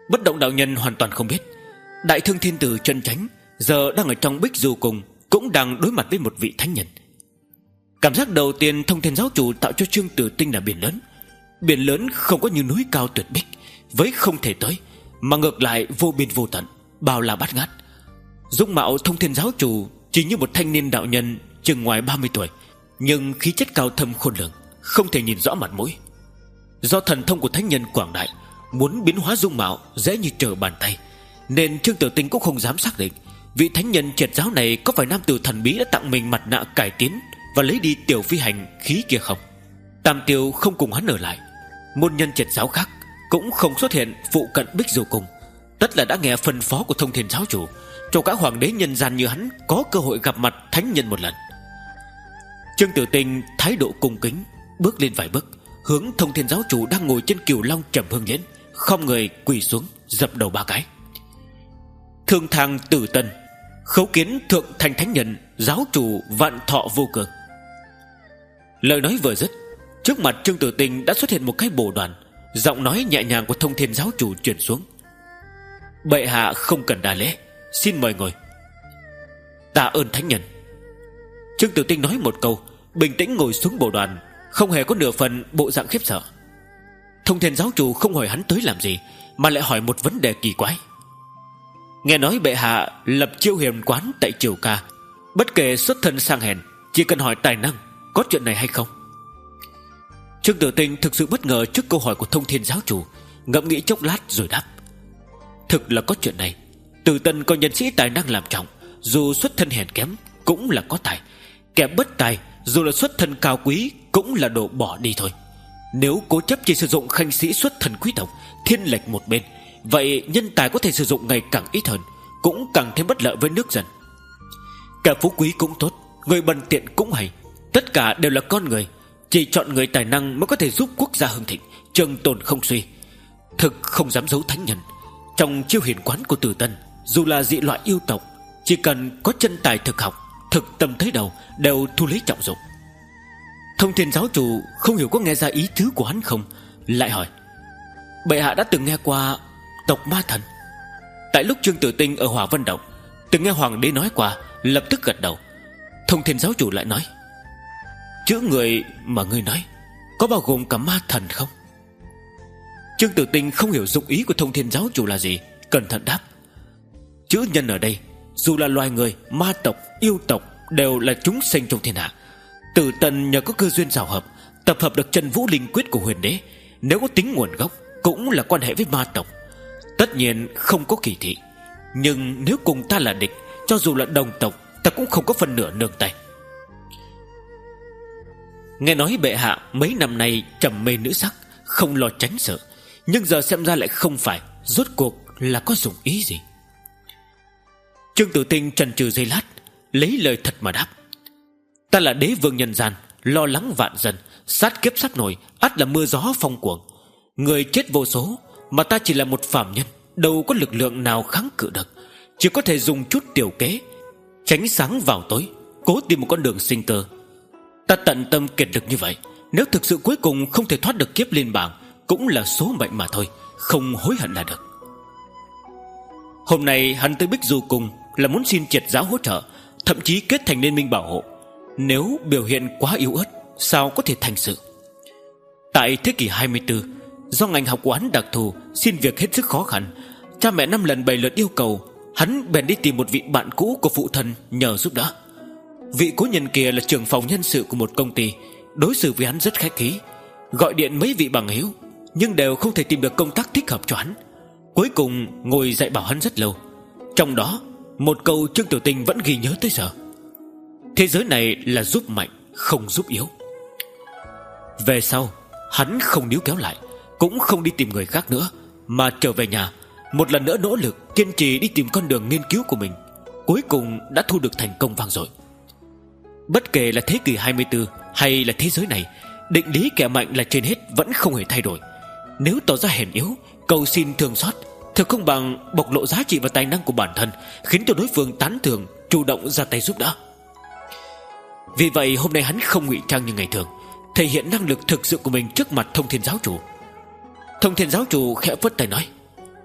Bất động đạo nhân hoàn toàn không biết Đại Thương Thiên Tử chân chánh giờ đang ở trong Bích Du Cung, cũng đang đối mặt với một vị thánh nhân. Cảm giác đầu tiên Thông Thiên giáo chủ tạo cho Trương Tử Tinh là biển lớn. Biển lớn không có như núi cao tuyệt bích với không thể tới, mà ngược lại vô biên vô tận, bao la bát ngát. Dung mạo Thông Thiên giáo chủ chỉ như một thanh niên đạo nhân chừng ngoài ba mươi tuổi, nhưng khí chất cao thâm khôn lường, không thể nhìn rõ mặt mũi. Do thần thông của thánh nhân quảng đại, muốn biến hóa dung mạo dễ như trở bàn tay, nên Trương Tử Tinh cũng không dám xác định vị thánh nhân triệt giáo này có phải nam tử thần bí đã tặng mình mặt nạ cải tiến và lấy đi tiểu phi hành khí kia không. Tam Tiêu không cùng hắn ở lại, môn nhân triệt giáo khác cũng không xuất hiện phụ cận Bích Du Cung, tất là đã nghe phân phó của Thông Thiên giáo chủ cho các hoàng đế nhân gian như hắn có cơ hội gặp mặt thánh nhân một lần. Trương Tử Tinh thái độ cung kính, bước lên vài bước, hướng Thông Thiên giáo chủ đang ngồi trên cửu long trầm hương liễn, không người quỳ xuống dập đầu ba cái. Thương thang Tử Tân, khấu kiến thượng thành thánh nhân giáo chủ vạn thọ vô cường. Lời nói vừa dứt, trước mặt Trương Tử Tinh đã xuất hiện một cái bồ đoàn, giọng nói nhẹ nhàng của Thông Thiên giáo chủ truyền xuống: bệ hạ không cần đa lễ, xin mời ngồi. Tạ ơn thánh nhân. Trương Tử Tinh nói một câu, bình tĩnh ngồi xuống bồ đoàn, không hề có nửa phần bộ dạng khiếp sợ. Thông Thiên giáo chủ không hỏi hắn tới làm gì, mà lại hỏi một vấn đề kỳ quái. Nghe nói bệ hạ lập chiêu hiền quán tại Triều Ca, bất kể xuất thân sang hèn, chỉ cần hỏi tài năng, có chuyện này hay không? Trương Tử Tinh thực sự bất ngờ trước câu hỏi của Thông Thiên giáo chủ, ngẫm nghĩ chốc lát rồi đáp: thực là có chuyện này. Tử Tân có nhân sĩ tài năng làm trọng, dù xuất thân hèn kém cũng là có tài. Kẻ bất tài dù là xuất thân cao quý cũng là đồ bỏ đi thôi. Nếu cố chấp chỉ sử dụng khanh sĩ xuất thân quý tộc, thiên lệch một bên, vậy nhân tài có thể sử dụng ngày càng ít hơn, cũng càng thêm bất lợi với nước dân. Kẻ phú quý cũng tốt, người bần tiện cũng hay, tất cả đều là con người. Chỉ chọn người tài năng mới có thể giúp quốc gia hưng thịnh, trường tồn không suy. Thực không dám giấu thánh nhân, trong chiêu hiền quán của Tử Tân, dù là dị loại yêu tộc, chỉ cần có chân tài thực học, thực tâm tới đầu, đều thu lấy trọng dụng. Thông Thiên giáo chủ không hiểu có nghe ra ý tứ của hắn không, lại hỏi: bệ hạ đã từng nghe qua tộc ma thần? Tại lúc Trương Tử Tinh ở Hỏa Vân Động từng nghe hoàng đế nói qua, lập tức gật đầu. Thông Thiên giáo chủ lại nói: chữ người mà ngươi nói có bao gồm cả ma thần không? Trương Tử Tinh không hiểu dụng ý của Thông Thiên giáo chủ là gì, cẩn thận đáp: chữ nhân ở đây, dù là loài người, ma tộc, yêu tộc, đều là chúng sinh trong thiên hạ. Tử Tân nhờ có cơ duyên rào hợp, tập hợp được chân vũ linh quyết của huyền đế, nếu có tính nguồn gốc cũng là quan hệ với ma tộc. Tất nhiên không có kỳ thị, nhưng nếu cùng ta là địch, cho dù là đồng tộc, ta cũng không có phần nửa nương tay. Nghe nói bệ hạ mấy năm nay trầm mê nữ sắc, không lo tránh sự, nhưng giờ xem ra lại không phải. Rốt cuộc là có dụng ý gì? Trương Tử Tinh chần chừ giây lát, lấy lời thật mà đáp: ta là đế vương nhân gian, lo lắng vạn dân, sát kiếp sắp nổi, ắt là mưa gió phong cuồng. Người chết vô số, mà ta chỉ là một phàm nhân, đâu có lực lượng nào kháng cự được, chỉ có thể dùng chút tiểu kế, tránh sáng vào tối, cố tìm một con đường sinh cơ. Ta tận tâm kiệt lực như vậy, nếu thực sự cuối cùng không thể thoát được kiếp liên bảng, cũng là số mệnh mà thôi, không hối hận là được. Hôm nay hắn tới Bích Du Cung là muốn xin triệt giáo hỗ trợ, thậm chí kết thành liên minh bảo hộ. Nếu biểu hiện quá yếu ớt, sao có thể thành sự? Tại thế kỷ hai mươi tư, do ngành học của hắn đặc thù, xin việc hết sức khó khăn, cha mẹ năm lần bảy lượt yêu cầu, hắn bèn đi tìm một vị bạn cũ của phụ thân nhờ giúp đỡ. Vị cố nhân kia là trưởng phòng nhân sự của một công ty, đối xử với hắn rất khách khí, gọi điện mấy vị bằng hữu, nhưng đều không thể tìm được công tác thích hợp cho hắn. Cuối cùng ngồi dạy bảo hắn rất lâu, trong đó một câu Trương Tử Tinh vẫn ghi nhớ tới giờ: thế giới này là giúp mạnh, không giúp yếu. Về sau hắn không níu kéo lại, cũng không đi tìm người khác nữa, mà trở về nhà, một lần nữa nỗ lực kiên trì đi tìm con đường nghiên cứu của mình. Cuối cùng đã thu được thành công vang dội. Bất kể là thế kỷ hai mươi tư hay là thế giới này, định lý kẻ mạnh là trên hết vẫn không hề thay đổi. Nếu tỏ ra hèn yếu, cầu xin thương xót, thực không bằng bộc lộ giá trị và tài năng của bản thân, khiến cho đối phương tán thưởng, chủ động ra tay giúp đỡ. Vì vậy hôm nay hắn không ngụy trang như ngày thường, thể hiện năng lực thực sự của mình trước mặt Thông Thiên giáo chủ. Thông Thiên giáo chủ khẽ phất tay nói: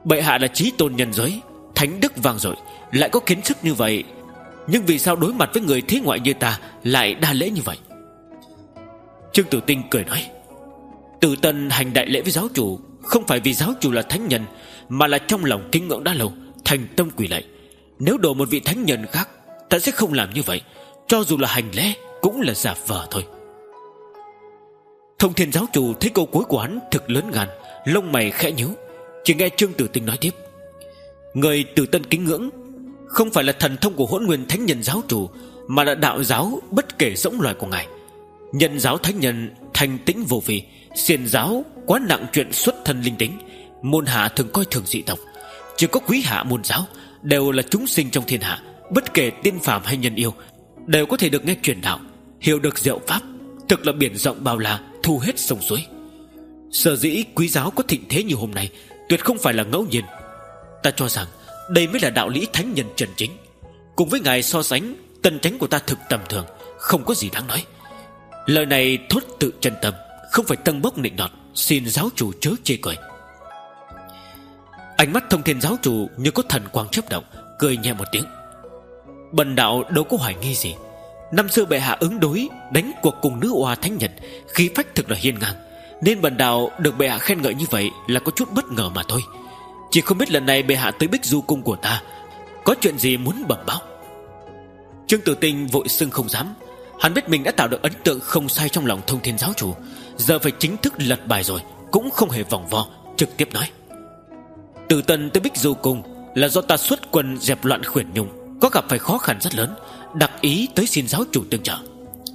Bệ hạ là chí tôn nhân giới, thánh đức vang dội, lại có kiến thức như vậy, nhưng vì sao đối mặt với người thế ngoại như ta lại đa lễ như vậy? Trương Tử Tinh cười nói: Tử Tân hành đại lễ với giáo chủ, không phải vì giáo chủ là thánh nhân, mà là trong lòng kính ngưỡng đã lâu, thành tâm quỳ lạy. Nếu đổ một vị thánh nhân khác, ta sẽ không làm như vậy. Cho dù là hành lễ cũng là giả vờ thôi. Thông Thiên giáo chủ thấy câu cuối của hắn thực lớn gan, lông mày khẽ nhíu. Chỉ nghe Trương Tử Tinh nói tiếp: Người Tử Tân kính ngưỡng không phải là thần thông của Hỗn Nguyên thánh nhân giáo chủ, mà là đạo giáo bất kể rỗng loài của ngài. Nhân giáo thánh nhân thanh tĩnh vô vi, xiển giáo quá nặng chuyện xuất thân linh tính. Môn hạ thường coi thường dị tộc, chỉ có quý hạ môn giáo đều là chúng sinh trong thiên hạ, bất kể tiên phàm hay nhân yêu đều có thể được nghe truyền đạo, hiểu được diệu pháp. Thực là biển rộng bao la, thu hết sông suối. Sở dĩ quý giáo có thịnh thế như hôm nay tuyệt không phải là ngẫu nhiên. Ta cho rằng đây mới là đạo lý thánh nhân chân chính. Cùng với ngài so sánh, tân chánh của ta thực tầm thường, không có gì đáng nói. Lời này thốt tự chân tâm, không phải tân bốc nịnh nọt, xin giáo chủ chớ chê cười. Ánh mắt Thông Thiên giáo chủ như có thần quang chớp động, cười nhẹ một tiếng: Bần đạo đâu có hoài nghi gì. Năm xưa bệ hạ ứng đối đánh cuộc cùng nữ oa thánh nhân, khí phách thực là hiên ngang, nên bần đạo được bệ hạ khen ngợi như vậy là có chút bất ngờ mà thôi. Chỉ không biết lần này bệ hạ tới Bích Du cung của ta có chuyện gì muốn bẩm báo. Trương Tử Tinh vội xưng không dám. Hắn biết mình đã tạo được ấn tượng không sai trong lòng Thông Thiên giáo chủ, giờ phải chính thức lật bài rồi, cũng không hề vòng vo, trực tiếp nói: Tử Tân tới Bích Du cung là do ta xuất quân dẹp loạn Khuyển Nhung, có gặp phải khó khăn rất lớn, đặc ý tới xin giáo chủ tương trợ.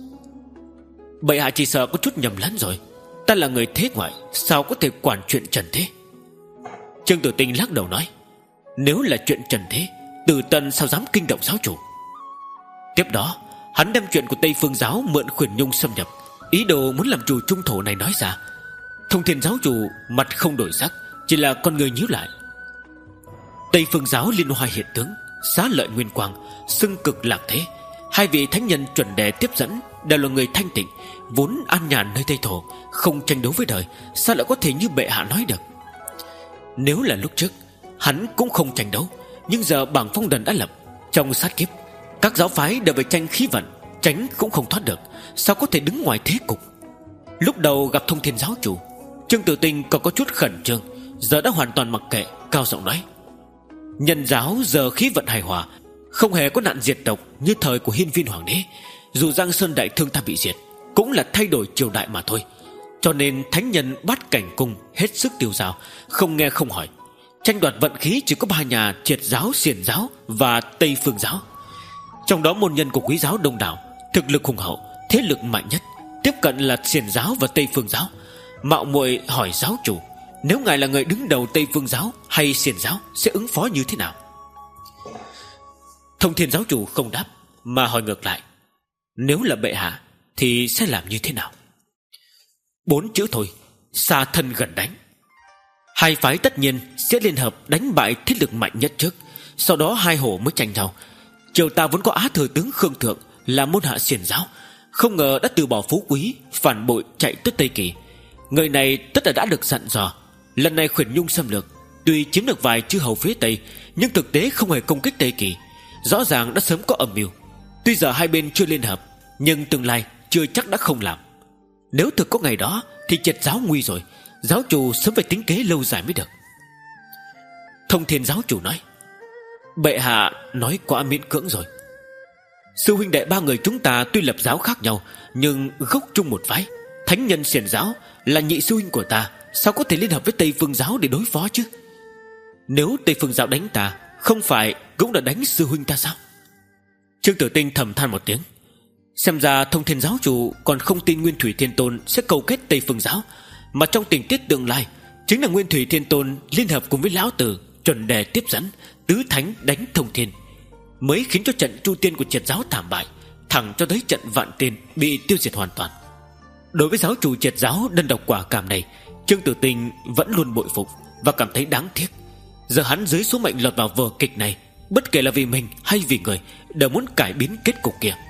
Bệ hạ chỉ sợ có chút nhầm lẫn rồi. Ta là người thế ngoại, sao có thể quản chuyện trần thế? Trương Tử Tinh lắc đầu nói: Nếu là chuyện trần thế, Tử Tân sao dám kinh động giáo chủ? Tiếp đó hắn đem chuyện của Tây Phương giáo mượn Khuyển Nhung xâm nhập, ý đồ muốn làm chủ trung thổ này nói ra. Thông Thiên giáo chủ mặt không đổi sắc, chỉ là con người nhíu lại. Tây Phương giáo liên hoa hiện tướng, xá lợi nguyên quang, xưng cực lạc thế, hai vị thánh nhân chuẩn đề tiếp dẫn đều là người thanh tịnh, vốn an nhàn nơi Tây thổ, không tranh đấu với đời, sao lại có thể như bệ hạ nói được? Nếu là lúc trước hắn cũng không tranh đấu, nhưng giờ bảng phong đần đã lập, trong sát kiếp các giáo phái đều phải tranh khí vận, tránh cũng không thoát được, sao có thể đứng ngoài thế cục? Lúc đầu gặp Thông Thiên giáo chủ, Trương Tử Tinh còn có chút khẩn trương, giờ đã hoàn toàn mặc kệ, cao giọng nói: Nhân giáo giờ khí vận hài hòa, không hề có nạn diệt tộc như thời của Hiên Viên Hoàng đế. Dù Giang Sơn Đại Thương ta bị diệt, cũng là thay đổi triều đại mà thôi. Cho nên thánh nhân Bát Cảnh cung hết sức tiêu dao, không nghe không hỏi. Tranh đoạt vận khí chỉ có ba nhà: Triệt giáo, Xiển giáo và Tây Phương giáo. Trong đó môn nhân của quý giáo đông đảo, thực lực hùng hậu, thế lực mạnh nhất, tiếp cận là Xiển giáo và Tây Phương giáo. Mạo muội hỏi giáo chủ, nếu ngài là người đứng đầu Tây Phương giáo hay Xiển giáo sẽ ứng phó như thế nào? Thông Thiên giáo chủ không đáp, mà hỏi ngược lại: Nếu là bệ hạ thì sẽ làm như thế nào? Bốn chữ thôi: xa thân gần đánh. Hai phái tất nhiên sẽ liên hợp đánh bại thế lực mạnh nhất trước, sau đó hai hổ mới tranh nhau. Triều ta vốn có Á thừa tướng Khương Thượng là môn hạ Xiển giáo, không ngờ đã từ bỏ phú quý, phản bội chạy tới Tây Kỳ. Người này tất là đã được dặn dò, lần này Khuyển Nhung xâm lược, tuy chiếm được vài chư hầu phía Tây, nhưng thực tế không hề công kích Tây Kỳ, rõ ràng đã sớm có âm mưu. Tuy giờ hai bên chưa liên hợp, nhưng tương lai chưa chắc đã không làm. Nếu thực có ngày đó thì Triệt giáo nguy rồi, giáo chủ sớm phải tính kế lâu dài mới được. Thông Thiên giáo chủ nói: Bệ hạ nói quá miễn cưỡng rồi. Sư huynh đệ ba người chúng ta tuy lập giáo khác nhau, nhưng gốc chung một phái. Thánh nhân Xiển giáo là nhị sư huynh của ta, sao có thể liên hợp với Tây Phương giáo để đối phó chứ? Nếu Tây Phương giáo đánh ta, không phải cũng đã đánh sư huynh ta sao? Trương Tử Tinh thầm than một tiếng. Xem ra Thông Thiên giáo chủ còn không tin Nguyên Thủy Thiên Tôn sẽ cầu kết Tây Phương giáo, mà trong tình tiết tương lai chính là Nguyên Thủy Thiên Tôn liên hợp cùng với lão tử chuẩn đề tiếp dẫn tứ thánh đánh Thông Thiên, mới khiến cho trận Chu Tiên của Triệt giáo thảm bại, thẳng cho tới trận Vạn Tiên bị tiêu diệt hoàn toàn. Đối với giáo chủ Triệt giáo đơn độc quả cảm này, Trương Tử Tinh vẫn luôn bội phục và cảm thấy đáng tiếc. Giờ hắn dưới số mệnh lọt vào vở kịch này, bất kể là vì mình hay vì người, đều muốn cải biến kết cục kia.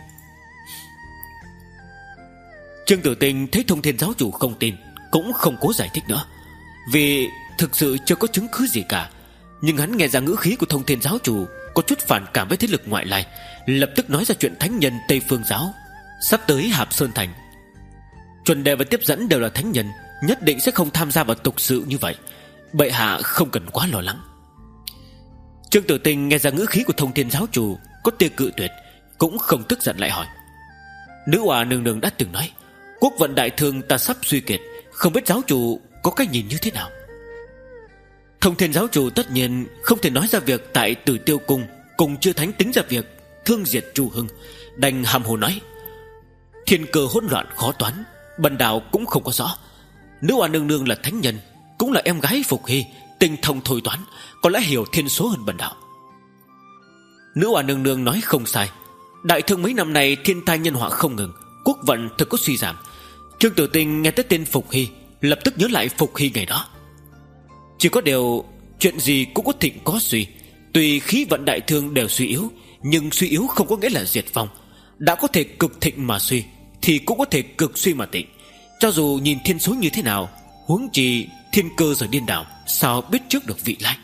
Trương Tử Tinh thấy Thông Thiên giáo chủ không tin, cũng không cố giải thích nữa, vì thực sự chưa có chứng cứ gì cả. Nhưng hắn nghe ra ngữ khí của Thông Thiên giáo chủ có chút phản cảm với thế lực ngoại lai, lập tức nói ra chuyện thánh nhân Tây Phương giáo sắp tới Hạp Sơn Thành. Chuẩn đề và tiếp dẫn đều là thánh nhân, nhất định sẽ không tham gia vào tục sự như vậy. Bệ hạ không cần quá lo lắng. Trương Tử Tinh nghe ra ngữ khí của Thông Thiên giáo chủ có tia cự tuyệt, cũng không tức giận, lại hỏi: Nữ Oà nương nương đã từng nói quốc vận đại thương ta sắp suy kiệt, không biết giáo chủ có cái nhìn như thế nào? Thông Thiên giáo chủ tất nhiên không thể nói ra việc tại Tử Tiêu cung cùng chư thánh tính ra việc thương diệt Chu Hưng, đành hàm hồ nói: Thiên cơ hỗn loạn khó toán, bần đạo cũng không có rõ. Nữ Oà nương nương là thánh nhân, cũng là em gái Phục Hy, tinh thông thôi toán, có lẽ hiểu thiên số hơn bần đạo. Nữ Oà nương nương nói không sai. Đại thương mấy năm nay thiên tai nhân họa không ngừng, quốc vận thực có suy giảm. Trương Tử Tinh nghe tới tên Phục Hy, lập tức nhớ lại Phục Hy ngày đó. Chỉ có điều chuyện gì cũng có thịnh có suy. Tuy khí vận đại thương đều suy yếu, nhưng suy yếu không có nghĩa là diệt vong. Đã có thể cực thịnh mà suy, thì cũng có thể cực suy mà tịnh. Cho dù nhìn thiên số như thế nào, huống chi thiên cơ giờ điên đảo, sao biết trước được vị lai.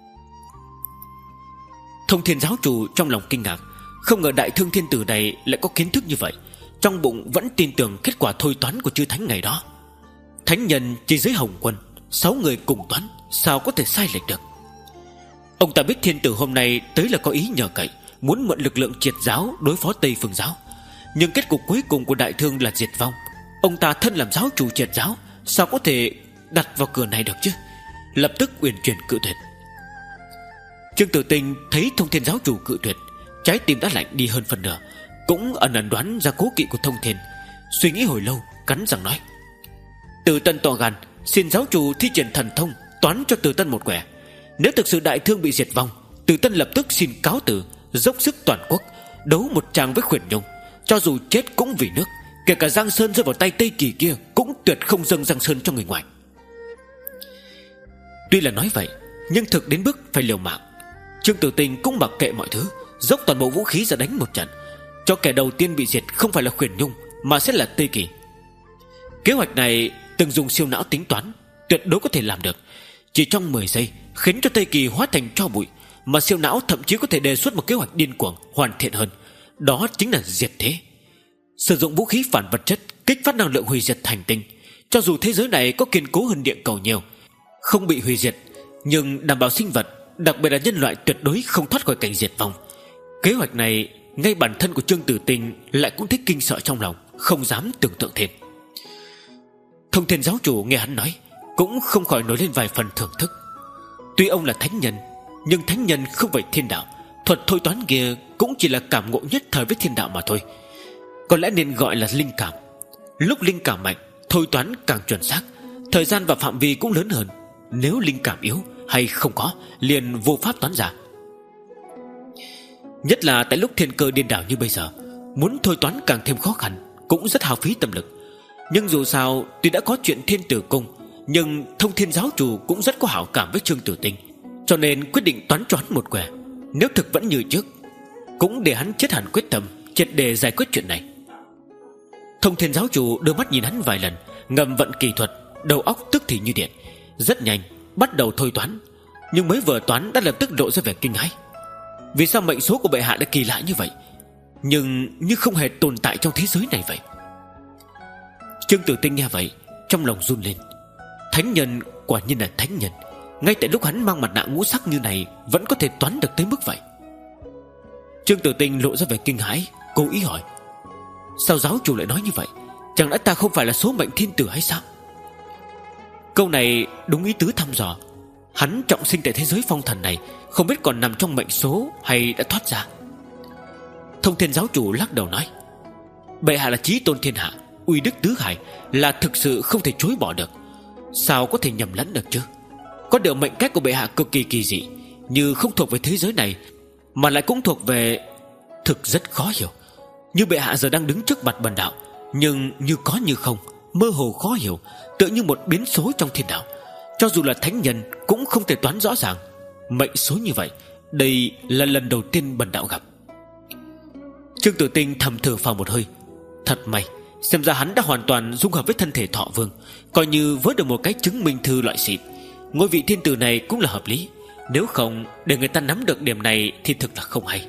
Thông Thiên giáo chủ trong lòng kinh ngạc, không ngờ đại thương thiên tử này lại có kiến thức như vậy. Trong bụng vẫn tin tưởng kết quả thôi toán của chư thánh ngày đó. Thánh nhân chỉ dưới Hồng Quân, sáu người cùng toán, sao có thể sai lệch được. Ông ta biết thiên tử hôm nay tới là có ý nhờ cậy, muốn mượn lực lượng triệt giáo đối phó Tây Phương giáo. Nhưng kết cục cuối cùng của đại thương là diệt vong. Ông ta thân làm giáo chủ triệt giáo, sao có thể đặt vào cửa này được chứ? Lập tức uyển chuyển cự tuyệt. Trương Tử Tinh thấy Thông Thiên giáo chủ cự tuyệt, trái tim đã lạnh đi hơn phần nửa, cũng ẩn ẩn đoán ra cố kỵ của Thông Thiên. Suy nghĩ hồi lâu, cắn răng nói: Từ Tân to gan, xin giáo chủ thi triển thần thông toán cho Từ Tân một quẻ. Nếu thực sự đại thương bị diệt vong, Từ Tân lập tức xin cáo từ, dốc sức toàn quốc đấu một tràng với Khuyển Nhung. Cho dù chết cũng vì nước, kể cả Giang Sơn rơi vào tay Tây Kỳ kia cũng tuyệt không dâng Giang Sơn cho người ngoài. Tuy là nói vậy, nhưng thực đến bước phải liều mạng. Trương Tử Tinh cũng mặc kệ mọi thứ, dốc toàn bộ vũ khí ra đánh một trận, cho kẻ đầu tiên bị diệt không phải là Khuyển Nhung, mà sẽ là Tây Kỳ. Kế hoạch này từng dùng siêu não tính toán, tuyệt đối có thể làm được. Chỉ trong mười giây khiến cho Tây Kỳ hóa thành tro bụi, mà siêu não thậm chí có thể đề xuất một kế hoạch điên cuồng hoàn thiện hơn, đó chính là diệt thế. Sử dụng vũ khí phản vật chất kích phát năng lượng hủy diệt hành tinh. Cho dù thế giới này có kiên cố hơn địa cầu nhiều, không bị hủy diệt, nhưng đảm bảo sinh vật, đặc biệt là nhân loại tuyệt đối không thoát khỏi cảnh diệt vong. Kế hoạch này ngay bản thân của Trương Tử Tinh lại cũng thích kinh sợ trong lòng, không dám tưởng tượng thêm. Thông Thiên giáo chủ nghe hắn nói, cũng không khỏi nổi lên vài phần thưởng thức. Tuy ông là thánh nhân, nhưng thánh nhân không phải thiên đạo. Thuật thôi toán kia cũng chỉ là cảm ngộ nhất thời với thiên đạo mà thôi. Có lẽ nên gọi là linh cảm. Lúc linh cảm mạnh, thôi toán càng chuẩn xác, thời gian và phạm vi cũng lớn hơn. Nếu linh cảm yếu hay không có, liền vô pháp toán ra. Nhất là tại lúc thiên cơ điên đảo như bây giờ, muốn thôi toán càng thêm khó khăn, cũng rất hao phí tâm lực. Nhưng dù sao, tuy đã có chuyện thiên tử cung, nhưng Thông Thiên giáo chủ cũng rất có hảo cảm với Trương Tử Tinh, cho nên quyết định toán cho hắn một quẻ. Nếu thực vẫn như trước, cũng để hắn chết hẳn quyết tâm triệt để giải quyết chuyện này. Thông Thiên giáo chủ đưa mắt nhìn hắn vài lần, ngầm vận kỳ thuật, đầu óc tức thì như điện, rất nhanh bắt đầu thôi toán. Nhưng mới vừa toán đã lập tức lộ ra vẻ kinh hãi. Vì sao mệnh số của bệ hạ đã kỳ lạ như vậy, nhưng như không hề tồn tại trong thế giới này vậy? Trương Tử Tinh nghe vậy, trong lòng run lên. Thánh nhân quả nhiên là thánh nhân, ngay tại lúc hắn mang mặt nạ ngũ sắc như này vẫn có thể toán được tới mức vậy. Trương Tử Tinh lộ ra vẻ kinh hãi, cố ý hỏi: sao giáo chủ lại nói như vậy? Chẳng lẽ ta không phải là số mệnh thiên tử hay sao? Câu này đúng ý tứ thăm dò. Hắn trọng sinh tại thế giới phong thần này, không biết còn nằm trong mệnh số hay đã thoát ra. Thông Thiên giáo chủ lắc đầu nói: bệ hạ là chí tôn thiên hạ, uy đức tứ hải, là thực sự không thể chối bỏ được. Sao có thể nhầm lẫn được chứ? Có điều mệnh cách của bệ hạ cực kỳ kỳ dị, như không thuộc về thế giới này, mà lại cũng thuộc về... Thực rất khó hiểu. Như bệ hạ giờ đang đứng trước mặt bần đạo, nhưng như có như không, mơ hồ khó hiểu, tựa như một biến số trong thiên đạo. Cho dù là thánh nhân cũng không thể toán rõ ràng. Mệnh số như vậy, đây là lần đầu tiên bần đạo gặp. Trương Tử Tinh thầm thở phào một hơi. Thật may, xem ra hắn đã hoàn toàn dung hợp với thân thể Thọ Vương, coi như vớt được một cái chứng minh thư loại xịn. Ngôi vị thiên tử này cũng là hợp lý. Nếu không để người ta nắm được điểm này thì thực là không hay.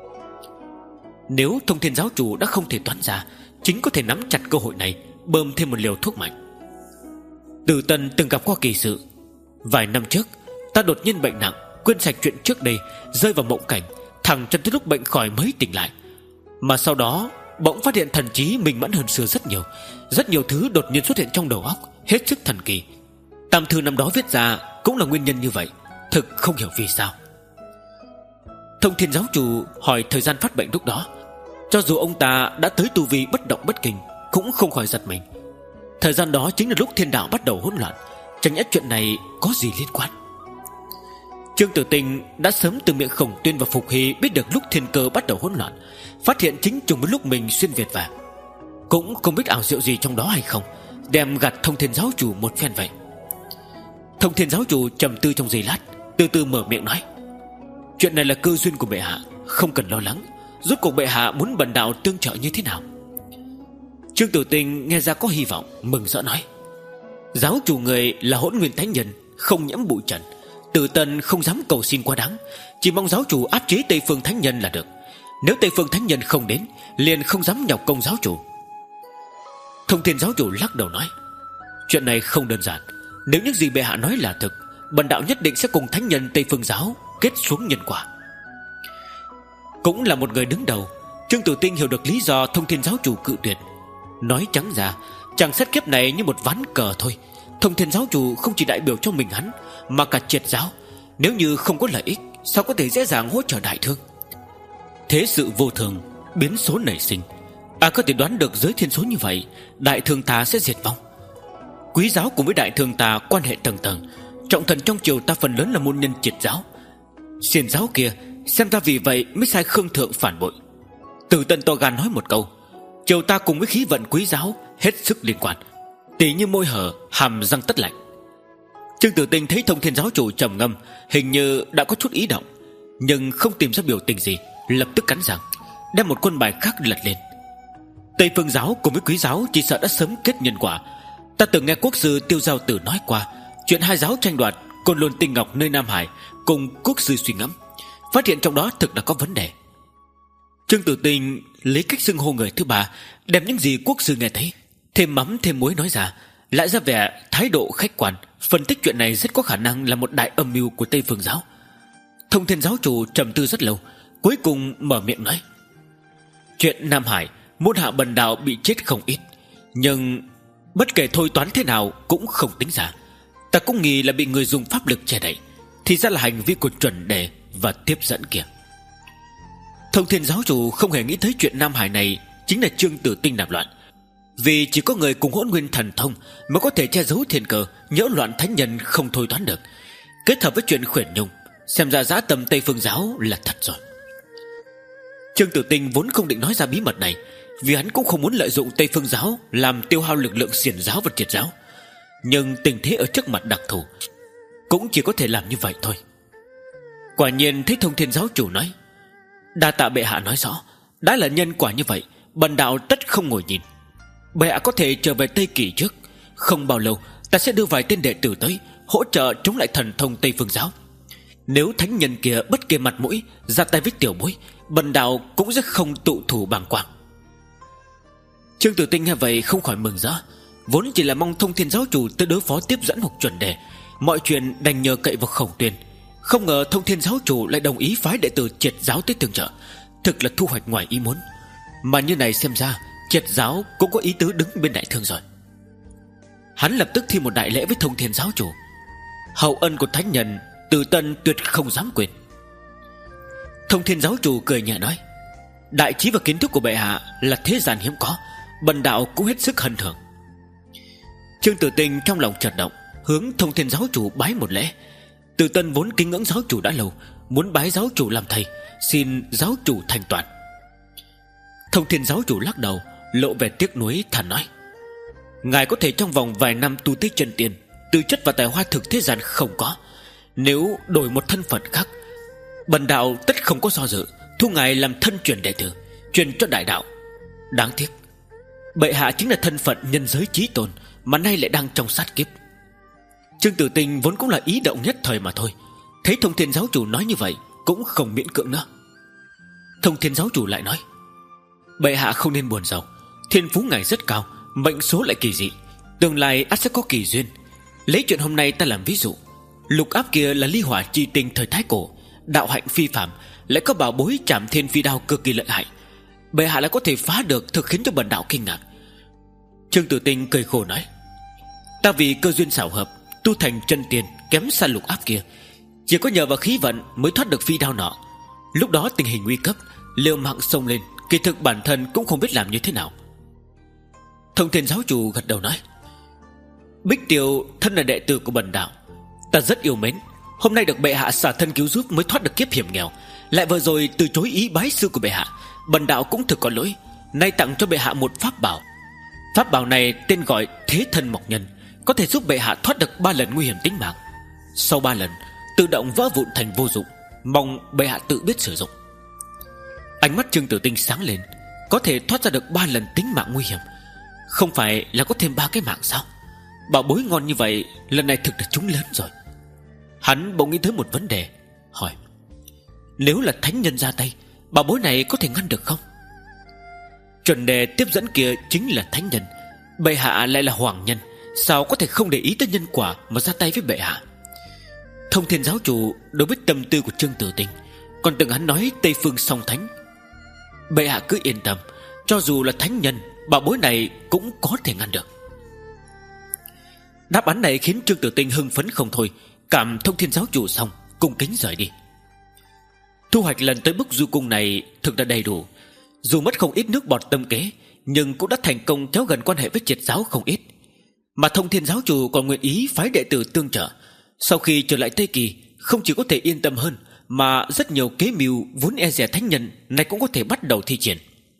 Nếu Thông Thiên giáo chủ đã không thể toán ra, chính có thể nắm chặt cơ hội này, bơm thêm một liều thuốc mạnh. Từ Tân từng gặp qua kỳ sự. Vài năm trước ta đột nhiên bệnh nặng, quên sạch chuyện trước đây, rơi vào mộng cảnh, thẳng cho tới lúc bệnh khỏi mới tỉnh lại. Mà sau đó bỗng phát hiện thần trí minh mẫn hơn xưa rất nhiều. Rất nhiều thứ đột nhiên xuất hiện trong đầu óc, hết sức thần kỳ. Tam thư năm đó viết ra cũng là nguyên nhân như vậy. Thực không hiểu vì sao. Thông Thiên giáo chủ hỏi thời gian phát bệnh lúc đó. Cho dù ông ta đã tới tu vi bất động bất kinh, cũng không khỏi giật mình. Thời gian đó chính là lúc thiên đạo bắt đầu hỗn loạn. Chẳng nhẽ chuyện này có gì liên quan? Trương Tử Tinh đã sớm từ miệng Khổng Tuyên và Phục Hy biết được lúc thiên cơ bắt đầu hỗn loạn, phát hiện chính trùng với lúc mình xuyên Việt vào. Cũng không biết ảo diệu gì trong đó hay không, đem gạt Thông Thiên giáo chủ một phen vậy. Thông Thiên giáo chủ trầm tư trong giây lát, từ từ mở miệng nói: chuyện này là cơ duyên của bệ hạ, không cần lo lắng. Rốt cuộc bệ hạ muốn bần đạo tương trợ như thế nào? Trương Tử Tinh nghe ra có hy vọng, mừng rỡ nói: giáo chủ người là Hỗn Nguyên Thánh Nhân, không nhiễm bụi trần. Tử Tân không dám cầu xin quá đáng, chỉ mong giáo chủ áp chế Tây Phương Thánh Nhân là được. Nếu Tây Phương Thánh Nhân không đến, liền không dám nhọc công giáo chủ. Thông Thiên giáo chủ lắc đầu nói: chuyện này không đơn giản. Nếu những gì bệ hạ nói là thực, bần đạo nhất định sẽ cùng Thánh Nhân Tây Phương giáo kết xuống nhân quả. Cũng là một người đứng đầu, Trương Tử Tinh hiểu được lý do Thông Thiên giáo chủ cự tuyệt. Nói trắng ra, chàng xét kiếp này như một ván cờ thôi. Thông Thiên giáo chủ không chỉ đại biểu cho mình hắn, mà cả triệt giáo. Nếu như không có lợi ích, sao có thể dễ dàng hỗ trợ đại thương? Thế sự vô thường, biến số nảy sinh. À, có thể đoán được giới thiên số như vậy, đại thương ta sẽ diệt vong. Quý giáo cùng với đại thương ta quan hệ tầng tầng. Trọng thần trong triều ta phần lớn là môn nhân triệt giáo. Xiển giáo kia xem ra vì vậy mới sai Khương thượng phản bội. Tử Tân to gan nói một câu: triều ta cùng với khí vận quý giáo hết sức liên quan, tỉ như môi hở, hàm răng tất lạnh. Trương Tử Tinh thấy Thông Thiên giáo chủ trầm ngâm, hình như đã có chút ý động, nhưng không tìm ra biểu tình gì, lập tức cắn răng đem một quân bài khác lật lên. Tây Phương giáo cùng với quý giáo chỉ sợ đã sớm kết nhân quả. Ta từng nghe quốc sư Tiêu Giao Tử nói qua chuyện hai giáo tranh đoạt Côn Lôn Tinh Ngọc nơi Nam Hải, cùng quốc sư suy ngẫm, phát hiện trong đó thực là có vấn đề. Trương Tử Tinh lấy cách xưng hô người thứ ba, đem những gì quốc sư nghe thấy thêm mắm thêm muối nói ra, lại ra vẻ thái độ khách quan, phân tích chuyện này rất có khả năng là một đại âm mưu của Tây Phương giáo. Thông Thiên giáo chủ trầm tư rất lâu, cuối cùng mở miệng nói: chuyện Nam Hải, môn hạ bần đạo bị chết không ít, nhưng bất kể thôi toán thế nào cũng không tính ra. Ta cũng nghi là bị người dùng pháp lực che đậy, thì ra là hành vi của chuẩn đề và tiếp dẫn kia. Thông Thiên giáo chủ không hề nghĩ tới chuyện Nam Hải này chính là Trương Tử Tinh làm loạn, vì chỉ có người cùng Hỗn Nguyên thần thông mới có thể che giấu thiên cơ, nhiễu loạn thánh nhân không thôi toán được. Kết hợp với chuyện Khuyển Nhung, xem ra dã tâm Tây Phương giáo là thật rồi. Trương Tử Tinh vốn không định nói ra bí mật này, vì hắn cũng không muốn lợi dụng Tây Phương giáo làm tiêu hao lực lượng xiển giáo và triệt giáo. Nhưng tình thế ở trước mặt đặc thù, cũng chỉ có thể làm như vậy thôi. Quả nhiên thấy Thông Thiên giáo chủ nói: đa tạ bệ hạ nói rõ, đã là nhân quả như vậy, bần đạo tất không ngồi nhìn. Bệ hạ có thể trở về Tây Kỳ trước, không bao lâu ta sẽ đưa vài tên đệ tử tới hỗ trợ chống lại thần thông Tây Phương giáo. Nếu thánh nhân kia bất kể mặt mũi ra tay với tiểu bối, bần đạo cũng sẽ không tụ thủ bàng quang. Trương Tử Tinh nghe vậy không khỏi mừng rỡ, vốn chỉ là mong Thông Thiên giáo chủ tới đối phó tiếp dẫn hoặc chuẩn đề, mọi chuyện đành nhờ cậy vào Khổng Tuyên. Không ngờ Thông Thiên giáo chủ lại đồng ý phái đệ tử triệt giáo tới tương trợ, thực là thu hoạch ngoài ý muốn. Mà như này xem ra triệt giáo cũng có ý tứ đứng bên đại thương rồi. Hắn lập tức thi một đại lễ với Thông Thiên giáo chủ. Hậu ân của thánh nhân Từ Tân tuyệt không dám quên. Thông Thiên giáo chủ cười nhẹ nói: đại trí và kiến thức của bệ hạ là thế gian hiếm có, bần đạo cũng hết sức hân thưởng. Trương Tử Tinh trong lòng chợt động, hướng Thông Thiên giáo chủ bái một lễ. Từ Tân vốn kính ngưỡng giáo chủ đã lâu, muốn bái giáo chủ làm thầy, xin giáo chủ thành toàn. Thông Thiên giáo chủ lắc đầu, lộ vẻ tiếc nuối, thản nói: ngài có thể trong vòng vài năm tu tới chân tiên, tư chất và tài hoa thực thế gian không có. Nếu đổi một thân phận khác, bần đạo tất không có do dự, thu ngài làm thân truyền đệ tử, truyền cho đại đạo. Đáng tiếc bệ hạ chính là thân phận nhân giới chí tôn, mà nay lại đang trong sát kiếp. Trương Tử Tinh vốn cũng là ý động nhất thời mà thôi, thấy Thông Thiên giáo chủ nói như vậy cũng không miễn cưỡng nữa. Thông Thiên giáo chủ lại nói: bệ hạ không nên buồn rầu, thiên phú ngài rất cao, mệnh số lại kỳ dị, tương lai ắt sẽ có kỳ duyên. Lấy chuyện hôm nay ta làm ví dụ. Lục áp kia là ly hỏa chi tinh thời thái cổ, đạo hạnh phi phàm, lại có bảo bối Trảm Thiên Phi Đao cực kỳ lợi hại. Bệ hạ lại có thể phá được, thực khiến cho bần đạo kinh ngạc. Trương Tử Tinh cười khổ nói: ta vì cơ duyên xảo hợp, tu thành chân tiên, kém xa lục áp kia, chỉ có nhờ vào khí vận mới thoát được phi đao nọ. Lúc đó tình hình nguy cấp, liều mạng xông lên, kỳ thực bản thân cũng không biết làm như thế nào. Thông Thiên giáo chủ gật đầu nói: Bích Tiêu thân là đệ tử của bần đạo, ta rất yêu mến. Hôm nay được bệ hạ xả thân cứu giúp mới thoát được kiếp hiểm nghèo, lại vừa rồi từ chối ý bái sư của bệ hạ, bần đạo cũng thực có lỗi. Nay tặng cho bệ hạ một pháp bảo. Pháp bảo này tên gọi Thế Thân Mộc Nhân, có thể giúp bệ hạ thoát được ba lần nguy hiểm tính mạng. Sau ba lần tự động vỡ vụn thành vô dụng, mong bệ hạ tự biết sử dụng. Ánh mắt Trương Tử Tinh sáng lên. Có thể thoát ra được ba lần tính mạng nguy hiểm, không phải là có thêm ba cái mạng sao? Bảo bối ngon như vậy, lần này thực là trúng lớn rồi. Hắn bỗng nghĩ tới một vấn đề, hỏi: nếu là thánh nhân ra tay, bảo bối này có thể ngăn được không? Chuẩn đề tiếp dẫn kia chính là thánh nhân, bệ hạ lại là hoàng nhân, sao có thể không để ý tới nhân quả mà ra tay với bệ hạ? Thông Thiên giáo chủ đối với tâm tư của Trương Tử Tinh, còn từng hắn nói Tây Phương song thánh. Bệ hạ cứ yên tâm, cho dù là thánh nhân, bảo bối này cũng có thể ngăn được. Đáp án này khiến Trương Tử Tinh hưng phấn không thôi. Cảm Thông Thiên giáo chủ xong, cung kính rời đi. Thu hoạch lần tới Bức Du Cung này thực đã đầy đủ. Dù mất không ít nước bọt tâm kế, nhưng cũng đã thành công kéo gần quan hệ với triệt giáo không ít. Mà Thông Thiên giáo chủ còn nguyện ý phái đệ tử tương trợ. Sau khi trở lại Tây Kỳ, không chỉ có thể yên tâm hơn, mà rất nhiều kế mưu vốn e dè thánh nhân này cũng có thể bắt đầu thi triển.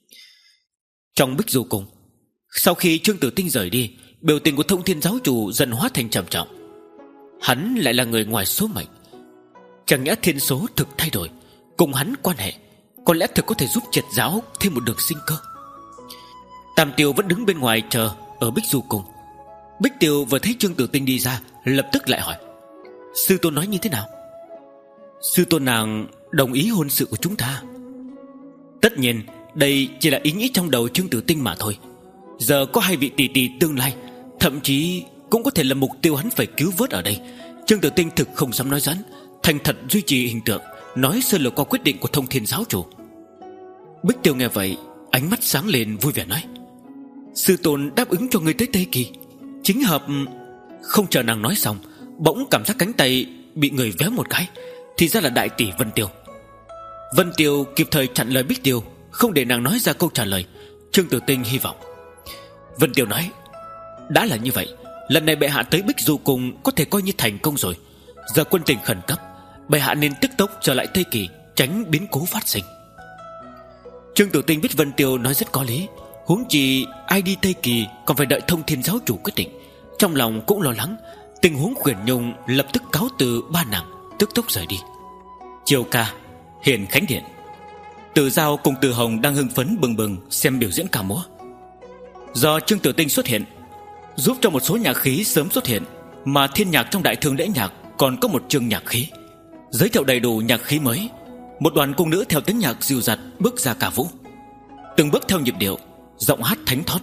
Trong Bích Du Cung, sau khi Trương Tử Tinh rời đi, biểu tình của Thông Thiên giáo chủ dần hóa thành trầm trọng. Hắn lại là người ngoài số mệnh, chẳng nhẽ thiên số thực thay đổi, cùng hắn quan hệ có lẽ thực có thể giúp triệt giáo thêm một đường sinh cơ. Tam Tiêu vẫn đứng bên ngoài chờ ở Bích Du Cung. Bích Tiêu vừa thấy Trương Tử Tinh đi ra, lập tức lại hỏi: sư tôn nói như thế nào? Sư tôn nàng đồng ý hôn sự của chúng ta. Tất nhiên đây chỉ là ý nghĩ trong đầu Trương Tử Tinh mà thôi. Giờ có hai vị tỷ tỷ tương lai, thậm chí cũng có thể là mục tiêu hắn phải cứu vớt ở đây. Trương Tử Tinh thực không dám nói giỡn, thành thật duy trì hình tượng, nói sơ lược qua quyết định của Thông Thiên giáo chủ. Bích Tiêu nghe vậy, ánh mắt sáng lên vui vẻ nói: sư tôn đáp ứng cho ngươi tới Tây Kỳ, chính hợp. Không chờ nàng nói xong, bỗng cảm giác cánh tay bị người véo một cái, thì ra là đại tỷ Vân Tiêu. Vân Tiêu kịp thời chặn lời Bích Tiêu, không để nàng nói ra câu trả lời. Trương Tử Tinh hy vọng. Vân Tiêu nói: đã là như vậy, lần này bệ hạ tới Bích Du Cung có thể coi như thành công rồi. Giờ quân tình khẩn cấp, bệ hạ nên tức tốc trở lại Tây Kỳ, tránh biến cố phát sinh. Trương Tử Tinh biết Vân Tiêu nói rất có lý, huống chi ai đi Tây Kỳ còn phải đợi Thông Thiên giáo chủ quyết định. Trong lòng cũng lo lắng, tình huống Khuyển Nhung lập tức cáo từ ba nàng, tức tốc rời đi. Chiều ca, Hiền Khánh Điện, Từ Giao cùng Từ Hồng đang hưng phấn bừng bừng xem biểu diễn ca múa. Do Trương Tử Tinh xuất hiện, giúp cho một số nhạc khí sớm xuất hiện, mà thiên nhạc trong đại thương lễ nhạc còn có một chương nhạc khí, giới thiệu đầy đủ nhạc khí mới. Một đoàn cung nữ theo tiếng nhạc dịu dặt bước ra ca vũ, từng bước theo nhịp điệu, giọng hát thánh thót.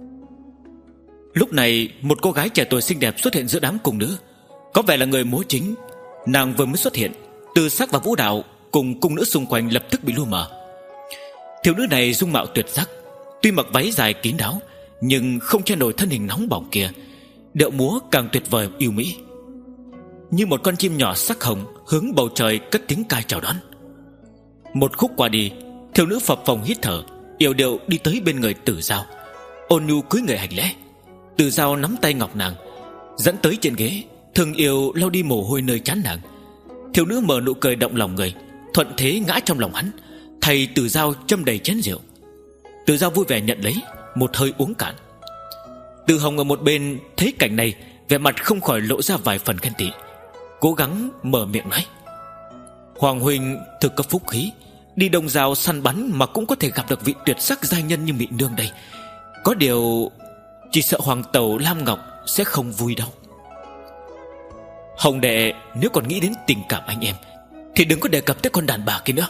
Lúc này một cô gái trẻ tuổi xinh đẹp xuất hiện giữa đám cung nữ, có vẻ là người múa chính. Nàng vừa mới xuất hiện, tư sắc và vũ đạo cùng cung nữ xung quanh lập tức bị lu mờ. Thiếu nữ này dung mạo tuyệt sắc, tuy mặc váy dài kín đáo nhưng không che nổi thân hình nóng bỏng kia. Điệu múa càng tuyệt vời yêu mỹ, như một con chim nhỏ sắc hồng hướng bầu trời cất tiếng ca chào đón. Một khúc qua đi, thiếu nữ phập phồng hít thở, yểu điệu đi tới bên người Tử Giao, ôn nhu cúi người hành lễ. Tử Giao nắm tay ngọc nàng, dẫn tới trên ghế, thương yêu lau đi mồ hôi nơi trán nàng. Thiếu nữ mở nụ cười động lòng người, thuận thế ngã trong lòng hắn, thầy Tử Giao châm đầy chén rượu. Tử Giao vui vẻ nhận lấy, một hơi uống cạn. Từ Hồng ở một bên thấy cảnh này, vẻ mặt không khỏi lộ ra vài phần ghen tị, cố gắng mở miệng nói: Hoàng huynh thực có phúc khí, đi đồng rào săn bắn mà cũng có thể gặp được vị tuyệt sắc giai nhân như Mị Nương đây. Có điều chỉ sợ Hoàng tẩu Lam Ngọc sẽ không vui đâu. Hồng đệ nếu còn nghĩ đến tình cảm anh em thì đừng có đề cập tới con đàn bà kia nữa.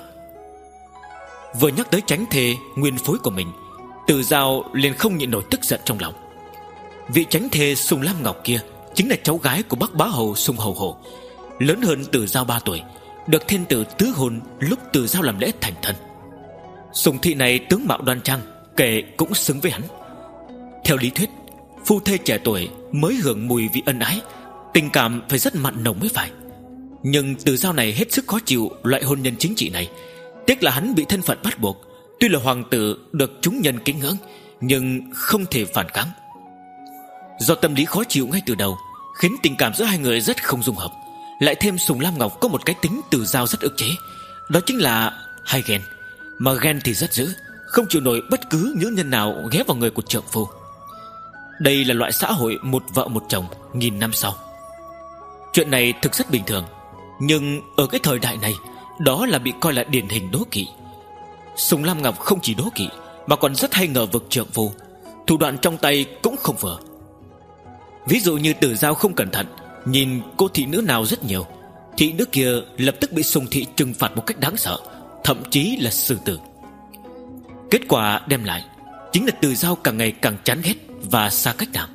Vừa nhắc tới chánh thê nguyên phối của mình, Từ Dao liền không nhịn nổi tức giận trong lòng. Vị chánh thê Sùng Lam Ngọc kia chính là cháu gái của Bắc Bá Hầu Sùng Hầu Hổ, lớn hơn Từ Dao ba tuổi, được thiên tử tứ hôn lúc Từ Dao làm lễ thành thân. Sùng thị này tướng mạo đoan trang, kể cũng xứng với hắn. Theo lý thuyết, phu thê trẻ tuổi mới hưởng mùi vị ân ái, tình cảm phải rất mặn nồng mới phải. Nhưng Từ Dao này hết sức khó chịu loại hôn nhân chính trị này. Tiếc là hắn bị thân phận bắt buộc, tuy là hoàng tử được chúng nhân kính ngưỡng, nhưng không thể phản kháng. Do tâm lý khó chịu ngay từ đầu, khiến tình cảm giữa hai người rất không dung hợp. Lại thêm Sùng Lam Ngọc có một cái tính Từ Dao rất ức chế, đó chính là hay ghen. Mà ghen thì rất dữ, không chịu nổi bất cứ nữ nhân nào ghé vào người của trượng phu. Đây là loại xã hội một vợ một chồng nghìn năm sau. Chuyện này thực rất bình thường, nhưng ở cái thời đại này, đó là bị coi là điển hình đố kỵ. Sùng Lam Ngọc không chỉ đố kỵ, mà còn rất hay ngờ vực trượng phu, thủ đoạn trong tay cũng không vừa. Ví dụ như Từ Dao không cẩn thận nhìn cô thị nữ nào rất nhiều, thị nữ kia lập tức bị Sùng thị trừng phạt một cách đáng sợ, thậm chí là xử tử. Kết quả đem lại chính là Từ Dao càng ngày càng chán ghét và xa cách nàng.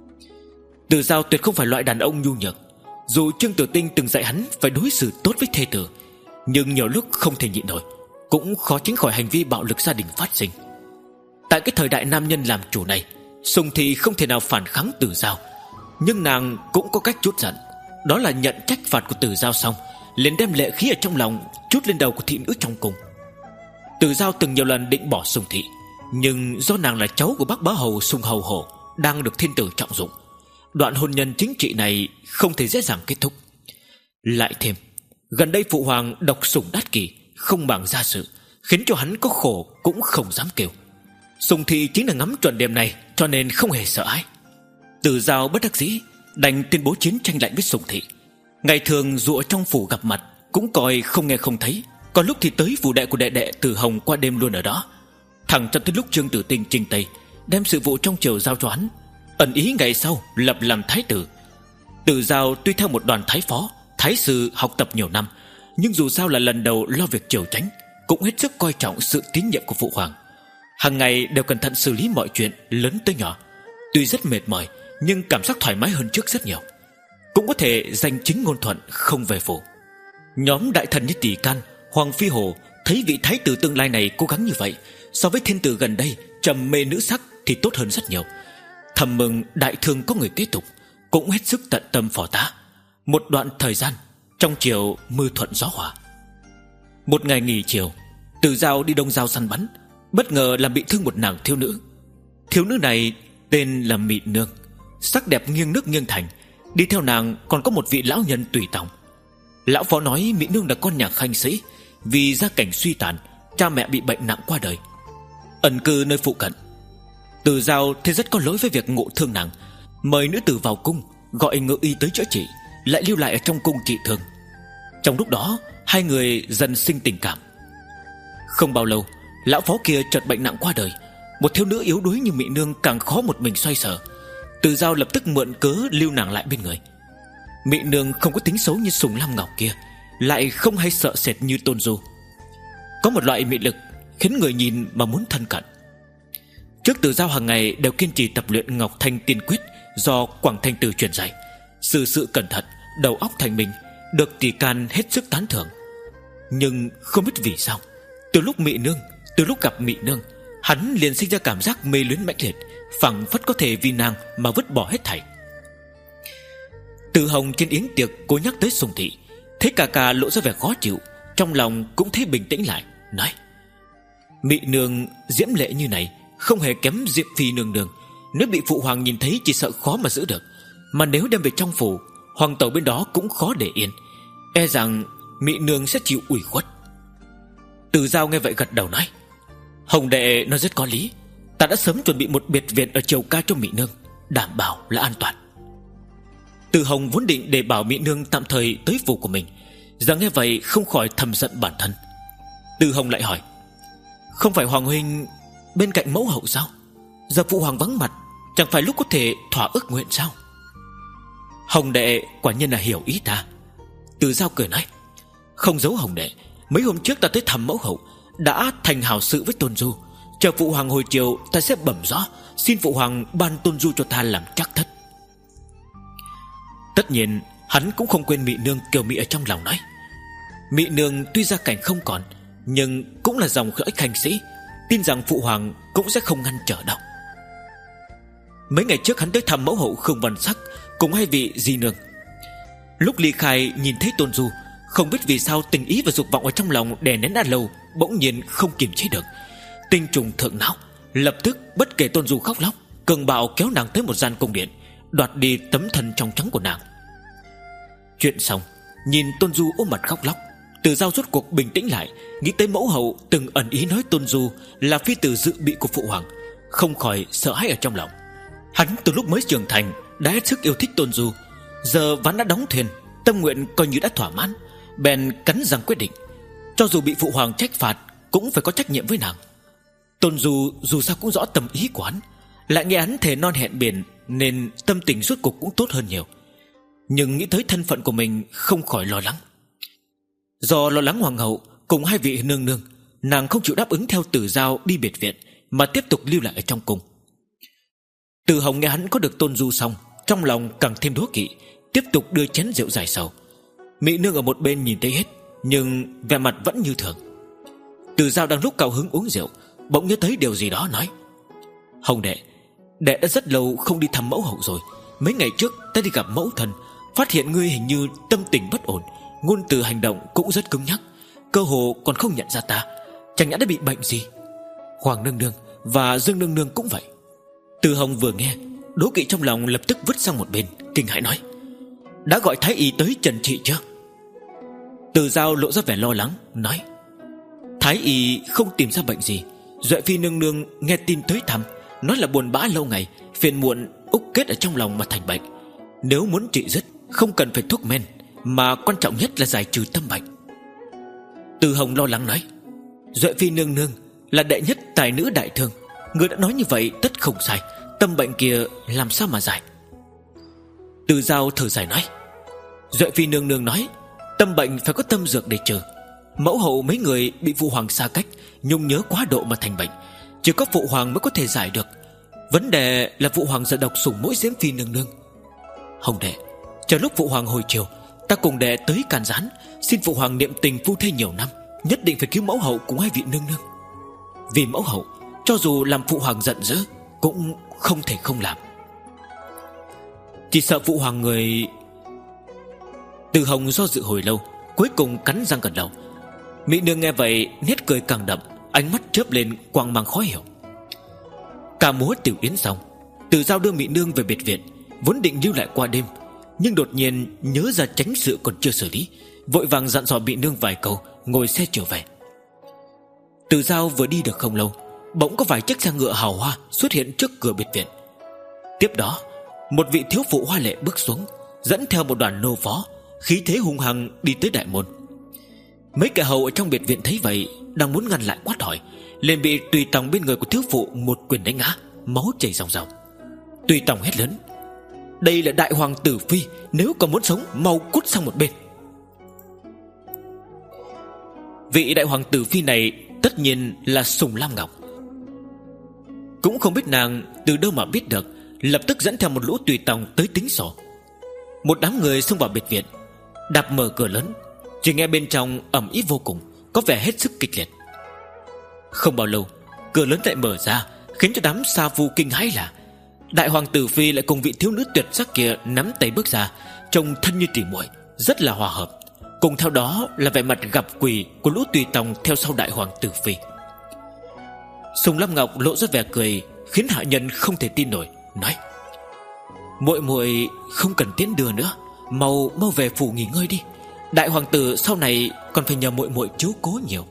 Từ Dao tuyệt không phải loại đàn ông nhu nhược. Dù Trương Tử Tinh từng dạy hắn phải đối xử tốt với thê tử, nhưng nhiều lúc không thể nhịn nổi, cũng khó tránh khỏi hành vi bạo lực gia đình phát sinh. Tại cái thời đại nam nhân làm chủ này, Sùng thị không thể nào phản kháng Từ Dao, nhưng nàng cũng có cách trút giận. Đó là nhận trách phạt của Từ Dao xong, liền đem lệ khí ở trong lòng trút lên đầu của thị nữ trong cung. Từ Dao từng nhiều lần định bỏ Sùng thị, nhưng do nàng là cháu của Bắc Bá Hầu Sùng Hầu Hổ, đang được thiên tử trọng dụng, đoạn hôn nhân chính trị này không thể dễ dàng kết thúc. Lại thêm gần đây phụ hoàng độc sủng đát kỷ, không màng gia sự, khiến cho hắn có khổ cũng không dám kêu. Sùng thị chính là ngắm chuẩn điểm này, cho nên không hề sợ hãi. Từ Dao bất đắc dĩ đành tuyên bố chiến tranh lạnh với Sùng thị. Ngày thường dù ở trong phủ gặp mặt cũng coi không nghe không thấy, còn lúc thì tới phủ đệ của đệ đệ Từ Hồng qua đêm luôn ở đó, thẳng cho tới lúc Trương Tử Tinh chinh tây, đem sự vụ trong triều giao cho hắn, ẩn ý ngày sau lập làm thái tử. Từ Dao tuy theo một đoàn thái phó, thái sư học tập nhiều năm, nhưng dù sao là lần đầu lo việc triều tránh, cũng hết sức coi trọng sự tín nhiệm của phụ hoàng. Hàng ngày đều cẩn thận xử lý mọi chuyện lớn tới nhỏ. Tuy rất mệt mỏi, nhưng cảm giác thoải mái hơn trước rất nhiều. Cũng có thể danh chính ngôn thuận không về phủ. Nhóm đại thần như Tỷ Can, Hoàng Phi Hồ thấy vị thái tử tương lai này cố gắng như vậy, so với thiên tử gần đây trầm mê nữ sắc thì tốt hơn rất nhiều. Thầm mừng đại thương có người kế tục, cũng hết sức tận tâm phò tá. Một đoạn thời gian trong triều mưa thuận gió hòa. Một ngày nghỉ chiều, Từ Dao đi đông giao săn bắn, bất ngờ làm bị thương một nàng thiếu nữ. Thiếu nữ này tên là Mị Nương, sắc đẹp nghiêng nước nghiêng thành. Đi theo nàng còn có một vị lão nhân tùy tòng. Lão phó nói Mị Nương là con nhà khanh sĩ, vì gia cảnh suy tàn, cha mẹ bị bệnh nặng qua đời, ẩn cư nơi phụ cận. Từ Dao thì rất có lỗi với việc ngộ thương nàng, mời nữ tử vào cung, gọi ngự y tới chữa trị, lại lưu lại ở trong cung trị thương. Trong lúc đó hai người dần sinh tình cảm. Không bao lâu, lão phó kia chợt bệnh nặng qua đời. Một thiếu nữ yếu đuối như Mị Nương càng khó một mình xoay sở. Từ Dao lập tức mượn cớ lưu nàng lại bên người. Mị Nương không có tính xấu như Sùng Lam Ngọc kia, lại không hay sợ sệt như Tôn Du. Có một loại mị lực khiến người nhìn mà muốn thân cận. Trước Từ Dao hàng ngày đều kiên trì tập luyện Ngọc Thanh Tiên Quyết do Quảng Thanh Tử truyền dạy, xử sự cẩn thận, đầu óc thanh minh, được Tỷ Can hết sức tán thưởng. Nhưng không biết vì sao, từ lúc Mị Nương, từ lúc gặp Mị Nương, hắn liền sinh ra cảm giác mê luyến mãnh liệt, phảng phất có thể vì nàng mà vứt bỏ hết thảy. Từ Hồng trên yến tiệc cố nhắc tới Sùng thị, thấy cà cà lộ ra vẻ khó chịu, trong lòng cũng thấy bình tĩnh lại, nói: Mị Nương diễm lệ như này, không hề kém Diệp Phi nương nương. Nếu bị phụ hoàng nhìn thấy chỉ sợ khó mà giữ được, mà nếu đem về trong phủ, hoàng tẩu bên đó cũng khó để yên, e rằng Mị Nương sẽ chịu ủy khuất. Từ Dao nghe vậy gật đầu nói: Hồng đệ nói rất có lý, ta đã sớm chuẩn bị một biệt viện ở Triều Ca cho Mị Nương, đảm bảo là an toàn. Từ Hồng vốn định để bảo Mị Nương tạm thời tới phủ của mình, giờ nghe vậy không khỏi thầm giận bản thân. Từ Hồng lại hỏi: Không phải hoàng huynh bên cạnh mẫu hậu sao? Giờ phụ hoàng vắng mặt, chẳng phải lúc có thể thỏa ước nguyện sao? Hồng đệ quả nhiên là hiểu ý ta. Từ Giao cười nói: Không giấu Hồng đệ, mấy hôm trước ta tới thăm mẫu hậu, đã thành hảo sự với Tôn Du. Chờ phụ hoàng hồi chiều, ta sẽ bẩm rõ, xin phụ hoàng ban Tôn Du cho ta làm trắc thất. Tất nhiên hắn cũng không quên Mị Nương kiều mị ở trong lòng nói: Mị Nương tuy gia cảnh không còn, nhưng cũng là dòng dõi khanh sĩ, tin rằng phụ hoàng cũng sẽ không ngăn trở đâu. Mấy ngày trước hắn tới thăm mẫu hậu Khương Văn Sắc cùng hai vị di nương. Lúc ly khai nhìn thấy Tôn Du, không biết vì sao tình ý và dục vọng ở trong lòng đè nén đã lâu bỗng nhiên không kiềm chế được, tinh trùng thượng não, lập tức bất kể Tôn Du khóc lóc, cường bạo kéo nàng tới một gian cung điện, đoạt đi tấm thân trong trắng của nàng. Chuyện xong, nhìn Tôn Du ôm mặt khóc lóc, Từ Giao rốt cuộc bình tĩnh lại, nghĩ tới mẫu hậu từng ẩn ý nói Tôn Du là phi tử dự bị của phụ hoàng, không khỏi sợ hãi ở trong lòng. Hắn từ lúc mới trưởng thành đã hết sức yêu thích Tôn Du, giờ ván đã đóng thuyền, tâm nguyện coi như đã thỏa mãn, bèn cắn răng quyết định, cho dù bị phụ hoàng trách phạt cũng phải có trách nhiệm với nàng. Tôn Du dù sao cũng rõ tâm ý của hắn, lại nghe hắn thề non hẹn biển, nên tâm tình rốt cuộc cũng tốt hơn nhiều. Nhưng nghĩ tới thân phận của mình không khỏi lo lắng. Do lo lắng hoàng hậu cùng hai vị nương nương, nàng không chịu đáp ứng theo Từ Giao đi biệt viện, mà tiếp tục lưu lại ở trong cung. Từ Hồng nghe hắn có được Tôn Du xong, trong lòng càng thêm đố kỵ, tiếp tục đưa chén rượu dài sầu. Mị Nương ở một bên nhìn thấy hết, nhưng vẻ mặt vẫn như thường. Từ Giao đang lúc cao hứng uống rượu, bỗng nhớ tới điều gì đó nói: Hồng đệ, đệ đã rất lâu không đi thăm mẫu hậu rồi. Mấy ngày trước ta đi gặp mẫu thân, phát hiện ngươi hình như tâm tình bất ổn, ngôn từ hành động cũng rất cứng nhắc, cơ hồ còn không nhận ra ta. Chẳng nhẽ đã bị bệnh gì? Hoàng nương nương và Dương nương nương cũng vậy. Từ Hồng vừa nghe, đố kỵ trong lòng lập tức vứt sang một bên, kinh hãi nói: Đã gọi thái y tới trần trị chưa? Từ Giao lộ ra vẻ lo lắng nói: Thái y không tìm ra bệnh gì. Duệ phi nương nương nghe tin tới thăm, nói là buồn bã lâu ngày, phiền muộn úc kết ở trong lòng mà thành bệnh. Nếu muốn trị dứt, không cần phải thuốc men, mà quan trọng nhất là giải trừ tâm bệnh. Từ Hồng lo lắng nói: Duệ phi nương nương là đệ nhất tài nữ đại thương, người đã nói như vậy tất không sai. Tâm bệnh kia làm sao mà giải? Từ Giao thở dài nói: Duệ phi nương nương nói tâm bệnh phải có tâm dược để trừ. Mẫu hậu mấy người bị phụ hoàng xa cách, nhung nhớ quá độ mà thành bệnh, chỉ có phụ hoàng mới có thể giải được. Vấn đề là phụ hoàng giờ độc sủng mỗi diễm phi nương nương. Hồng đệ, chờ lúc phụ hoàng hồi chiều, ta cùng đệ tới can gián, xin phụ hoàng niệm tình phu thê nhiều năm, nhất định phải cứu mẫu hậu cùng hai vị nương nương. Vì mẫu hậu, cho dù làm phụ hoàng giận dữ cũng không thể không làm. Chỉ sợ phụ hoàng người... Từ Hồng do dự hồi lâu, cuối cùng cắn răng gật đầu. Mỹ nương nghe vậy nét cười càng đậm, ánh mắt chớp lên quang mang khó hiểu. Cả múa tiểu yến xong, Từ Giao đưa Mỹ nương về biệt viện, vốn định lưu lại qua đêm, nhưng đột nhiên nhớ ra chánh sự còn chưa xử lý, vội vàng dặn dò Mỹ nương vài câu, ngồi xe trở về. Từ Giao vừa đi được không lâu, bỗng có vài chiếc xe ngựa hào hoa xuất hiện trước cửa biệt viện. Tiếp đó, một vị thiếu phụ hoa lệ bước xuống, dẫn theo một đoàn nô phó, khí thế hung hăng đi tới đại môn. Mấy kẻ hầu ở trong biệt viện thấy vậy, đang muốn ngăn lại quát hỏi, liền bị Tùy Tòng bên người của thiếu phụ một quyền đánh ngã, máu chảy ròng ròng. Tùy Tòng hét lớn: Đây là đại hoàng tử phi, nếu còn muốn sống mau cút sang một bên. Vị đại hoàng tử phi này tất nhiên là Sùng Lam Ngọc. Cũng không biết nàng từ đâu mà biết được, lập tức dẫn theo một lũ Tùy Tòng tới tính sổ. Một đám người xông vào biệt viện, đạp mở cửa lớn, chỉ nghe bên trong ầm ĩ vô cùng, có vẻ hết sức kịch liệt. Không bao lâu, cửa lớn lại mở ra, khiến cho đám sa phu kinh hãi là đại hoàng tử phi lại cùng vị thiếu nữ tuyệt sắc kia nắm tay bước ra, trông thân như tỉ muội, rất là hòa hợp. Cùng theo đó là vẻ mặt gặp quỳ của lũ Tùy Tòng theo sau đại hoàng tử phi. Sùng Lam Ngọc lộ ra vẻ cười, khiến hạ nhân không thể tin nổi, nói: Muội muội không cần tiễn đưa nữa, mau mau về phủ nghỉ ngơi đi. Đại hoàng tử sau này còn phải nhờ muội muội chiếu cố nhiều.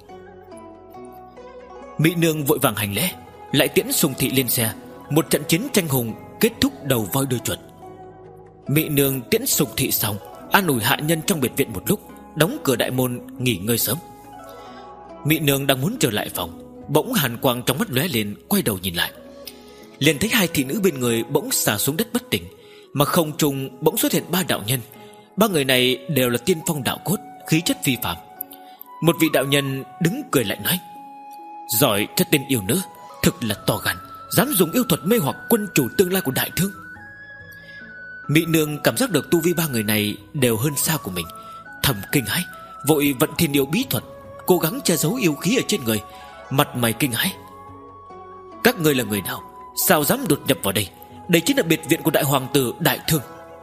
Mỹ nương vội vàng hành lễ, lại tiễn Sùng thị lên xe. Một trận chiến tranh hùng kết thúc đầu voi đuôi chuột. Mỹ nương tiễn Sùng thị xong, an ủi hạ nhân trong biệt viện một lúc, đóng cửa đại môn nghỉ ngơi sớm. Mỹ nương đang muốn trở lại phòng, bỗng hàn quang trong mắt lóe lên, quay đầu nhìn lại, liền thấy hai thị nữ bên người bỗng xà xuống đất bất tỉnh. mà không trung bỗng xuất hiện ba đạo nhân. Ba người này đều là tiên phong đạo cốt, khí chất phi phàm. Một vị đạo nhân đứng cười lạnh nói: giỏi cho tên yêu nữ, thực là to gan, dám dùng yêu thuật mê hoặc quân chủ tương lai của đại thương. Mỹ nương cảm giác được tu vi ba người này đều hơn xa của mình, thầm kinh hãi, vội vận thiên yêu bí thuật, cố gắng che giấu yêu khí ở trên người, mặt mày kinh hãi. Các ngươi là người nào, sao dám đột nhập vào đây? Đây chính là biệt viện của đại hoàng tử đại thương.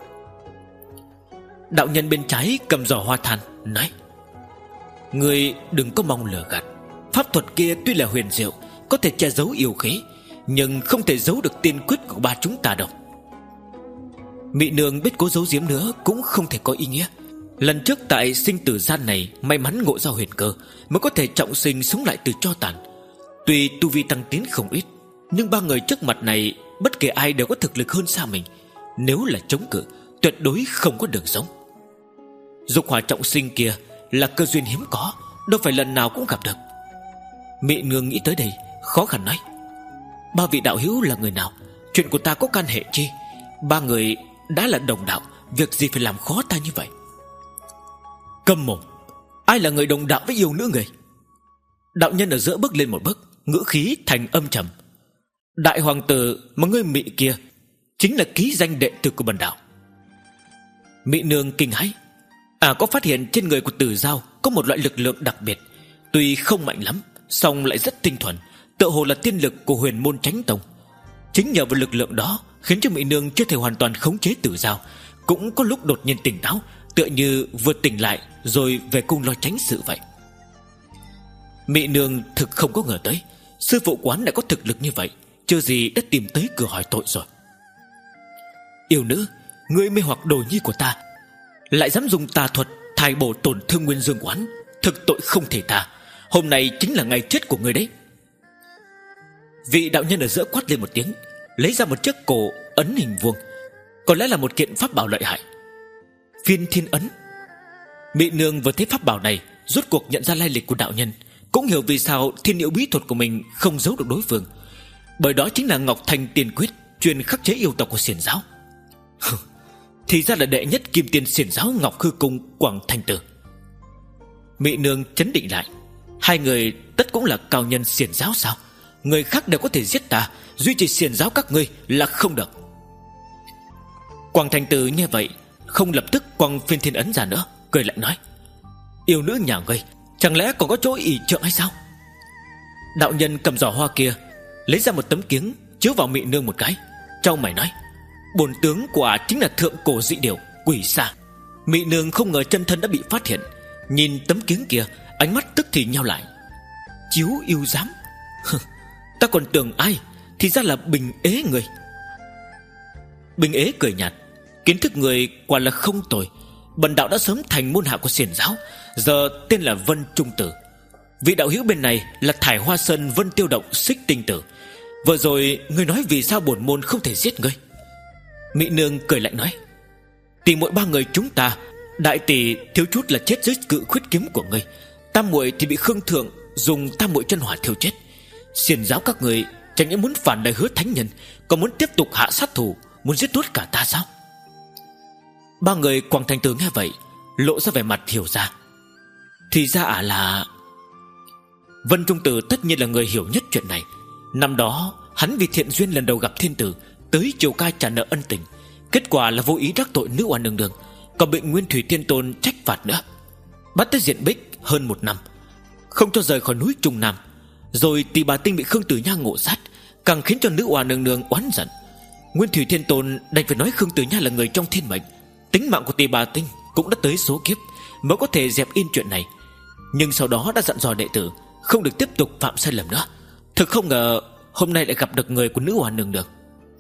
Đạo nhân bên trái cầm giỏ hoa than nói: ngươi đừng có mong lừa gạt. Pháp thuật kia tuy là huyền diệu, có thể che giấu yêu khí, nhưng không thể giấu được tiên quyết của ba chúng ta đâu. Mỹ nương biết cố giấu giếm nữa cũng không thể có ý nghĩa. Lần trước tại sinh tử gian này may mắn ngộ ra huyền cơ, mới có thể trọng sinh sống lại từ tro tàn. Tuy tu vi tăng tiến không ít, nhưng ba người trước mặt này bất kể ai đều có thực lực hơn xa mình. Nếu là chống cự, tuyệt đối không có đường sống. Dục hỏa trọng sinh kia là cơ duyên hiếm có, đâu phải lần nào cũng gặp được. Mỹ nương nghĩ tới đây, khó khăn nói: ba vị đạo hữu là người nào? Chuyện của ta có can hệ chi? Ba người đã là đồng đạo, việc gì phải làm khó ta như vậy? Câm mồm! Ai là người đồng đạo với yêu nữ người? Đạo nhân ở giữa bước lên một bước, ngữ khí thành âm trầm: đại hoàng tử mà ngươi Mị kia chính là ký danh đệ tử của bần đạo. Mỹ nương kinh hãi, à có phát hiện trên người của Tử Giao có một loại lực lượng đặc biệt, tuy không mạnh lắm, song lại rất tinh thuần, tựa hồ là tiên lực của huyền môn Chánh Tông. Chính nhờ vào lực lượng đó khiến cho Mỹ nương chưa thể hoàn toàn khống chế Tử Giao, cũng có lúc đột nhiên tỉnh táo, tựa như vừa tỉnh lại rồi về cung lo tránh sự vậy. Mỹ nương thực không có ngờ tới sư phụ quán lại có thực lực như vậy, chưa gì đã tìm tới cửa hỏi tội rồi. Yêu nữ, ngươi mê hoặc đồ nhi của ta, lại dám dùng tà thuật thay bổ tổn thương Nguyên Dương quán, thực tội không thể tha. Hôm nay chính là ngày chết của ngươi đấy. Vị đạo nhân ở giữa quát lên một tiếng, lấy ra một chiếc cổ ấn hình vuông, có lẽ là một kiện pháp bảo lợi hại. Phiên thiên ấn. Mỹ nương vừa thấy pháp bảo này, rốt cuộc nhận ra lai lịch của đạo nhân, cũng hiểu vì sao thiên yêu bí thuật của mình không giấu được đối phương, bởi đó chính là Ngọc Thanh Tiên Quyết, truyền khắc chế yêu tộc của Xiển giáo. Thì ra là đệ nhất kim tiên Xiển giáo Ngọc Hư Cung Quảng Thành Tử. Mỹ nương chấn định lại, hai người tất cũng là cao nhân Xiển giáo sao? Người khác đều có thể giết ta, duy trì Xiển giáo các ngươi là không được. Quảng Thành Tử nghe vậy, không lập tức quăng phiên thiên ấn ra nữa, cười lại nói: yêu nữ nhà ngươi chẳng lẽ còn có chỗ ỷ trượng hay sao? Đạo nhân cầm giỏ hoa kia lấy ra một tấm kiếng chiếu vào Mỹ nương một cái, trong mày nói: bổn tướng quả chính là thượng cổ dị điểu quỷ xa. Mỹ nương không ngờ chân thân đã bị phát hiện, nhìn tấm kiếng kia, ánh mắt tức thì nheo lại. Chiếu yêu giám? Ta còn tưởng ai, thì ra là Bình Ế người. Bình Ế cười nhạt: kiến thức người quả là không tồi. Bần đạo đã sớm thành môn hạ của Xiển giáo, giờ tên là Vân Trung Tử. Vị đạo hữu bên này là Thải Hoa Sơn Vân Tiêu Động Xích Tinh Tử. Vừa rồi ngươi nói vì sao bổn môn không thể giết ngươi? Mỹ nương cười lạnh nói: tỷ muội ba người chúng ta, đại tỷ thiếu chút là chết dưới cự khuyết kiếm của ngươi, tam muội thì bị Khương Thượng dùng tam muội chân hỏa thiêu chết. Xiển giáo các người chẳng những muốn phản lời hứa thánh nhân, còn muốn tiếp tục hạ sát thủ, muốn giết nốt cả ta sao? Ba người Quảng Thành Tử nghe vậy, lộ ra vẻ mặt hiểu ra. Thì ra à là Vân Trung Tử tất nhiên là người hiểu nhất chuyện này. Năm đó hắn vì thiện duyên lần đầu gặp thiên tử, tới triều ca trả nợ ân tình, kết quả là vô ý đắc tội nữ oan nương nương, còn bị Nguyên Thủy Thiên Tôn trách phạt nữa, bắt tới diện bích hơn một năm, không cho rời khỏi núi Trung Nam. Rồi Tỳ Bà Tinh bị Khương Tử Nha ngộ sát, càng khiến cho nữ oan nương nương oán giận. Nguyên Thủy Thiên Tôn đành phải nói Khương Tử Nha là người trong thiên mệnh, tính mạng của Tỳ Bà Tinh cũng đã tới số kiếp mới có thể dẹp yên chuyện này. Nhưng sau đó đã dặn dò đệ tử không được tiếp tục phạm sai lầm nữa. Thực không ngờ hôm nay lại gặp được người của nữ oan nương nương.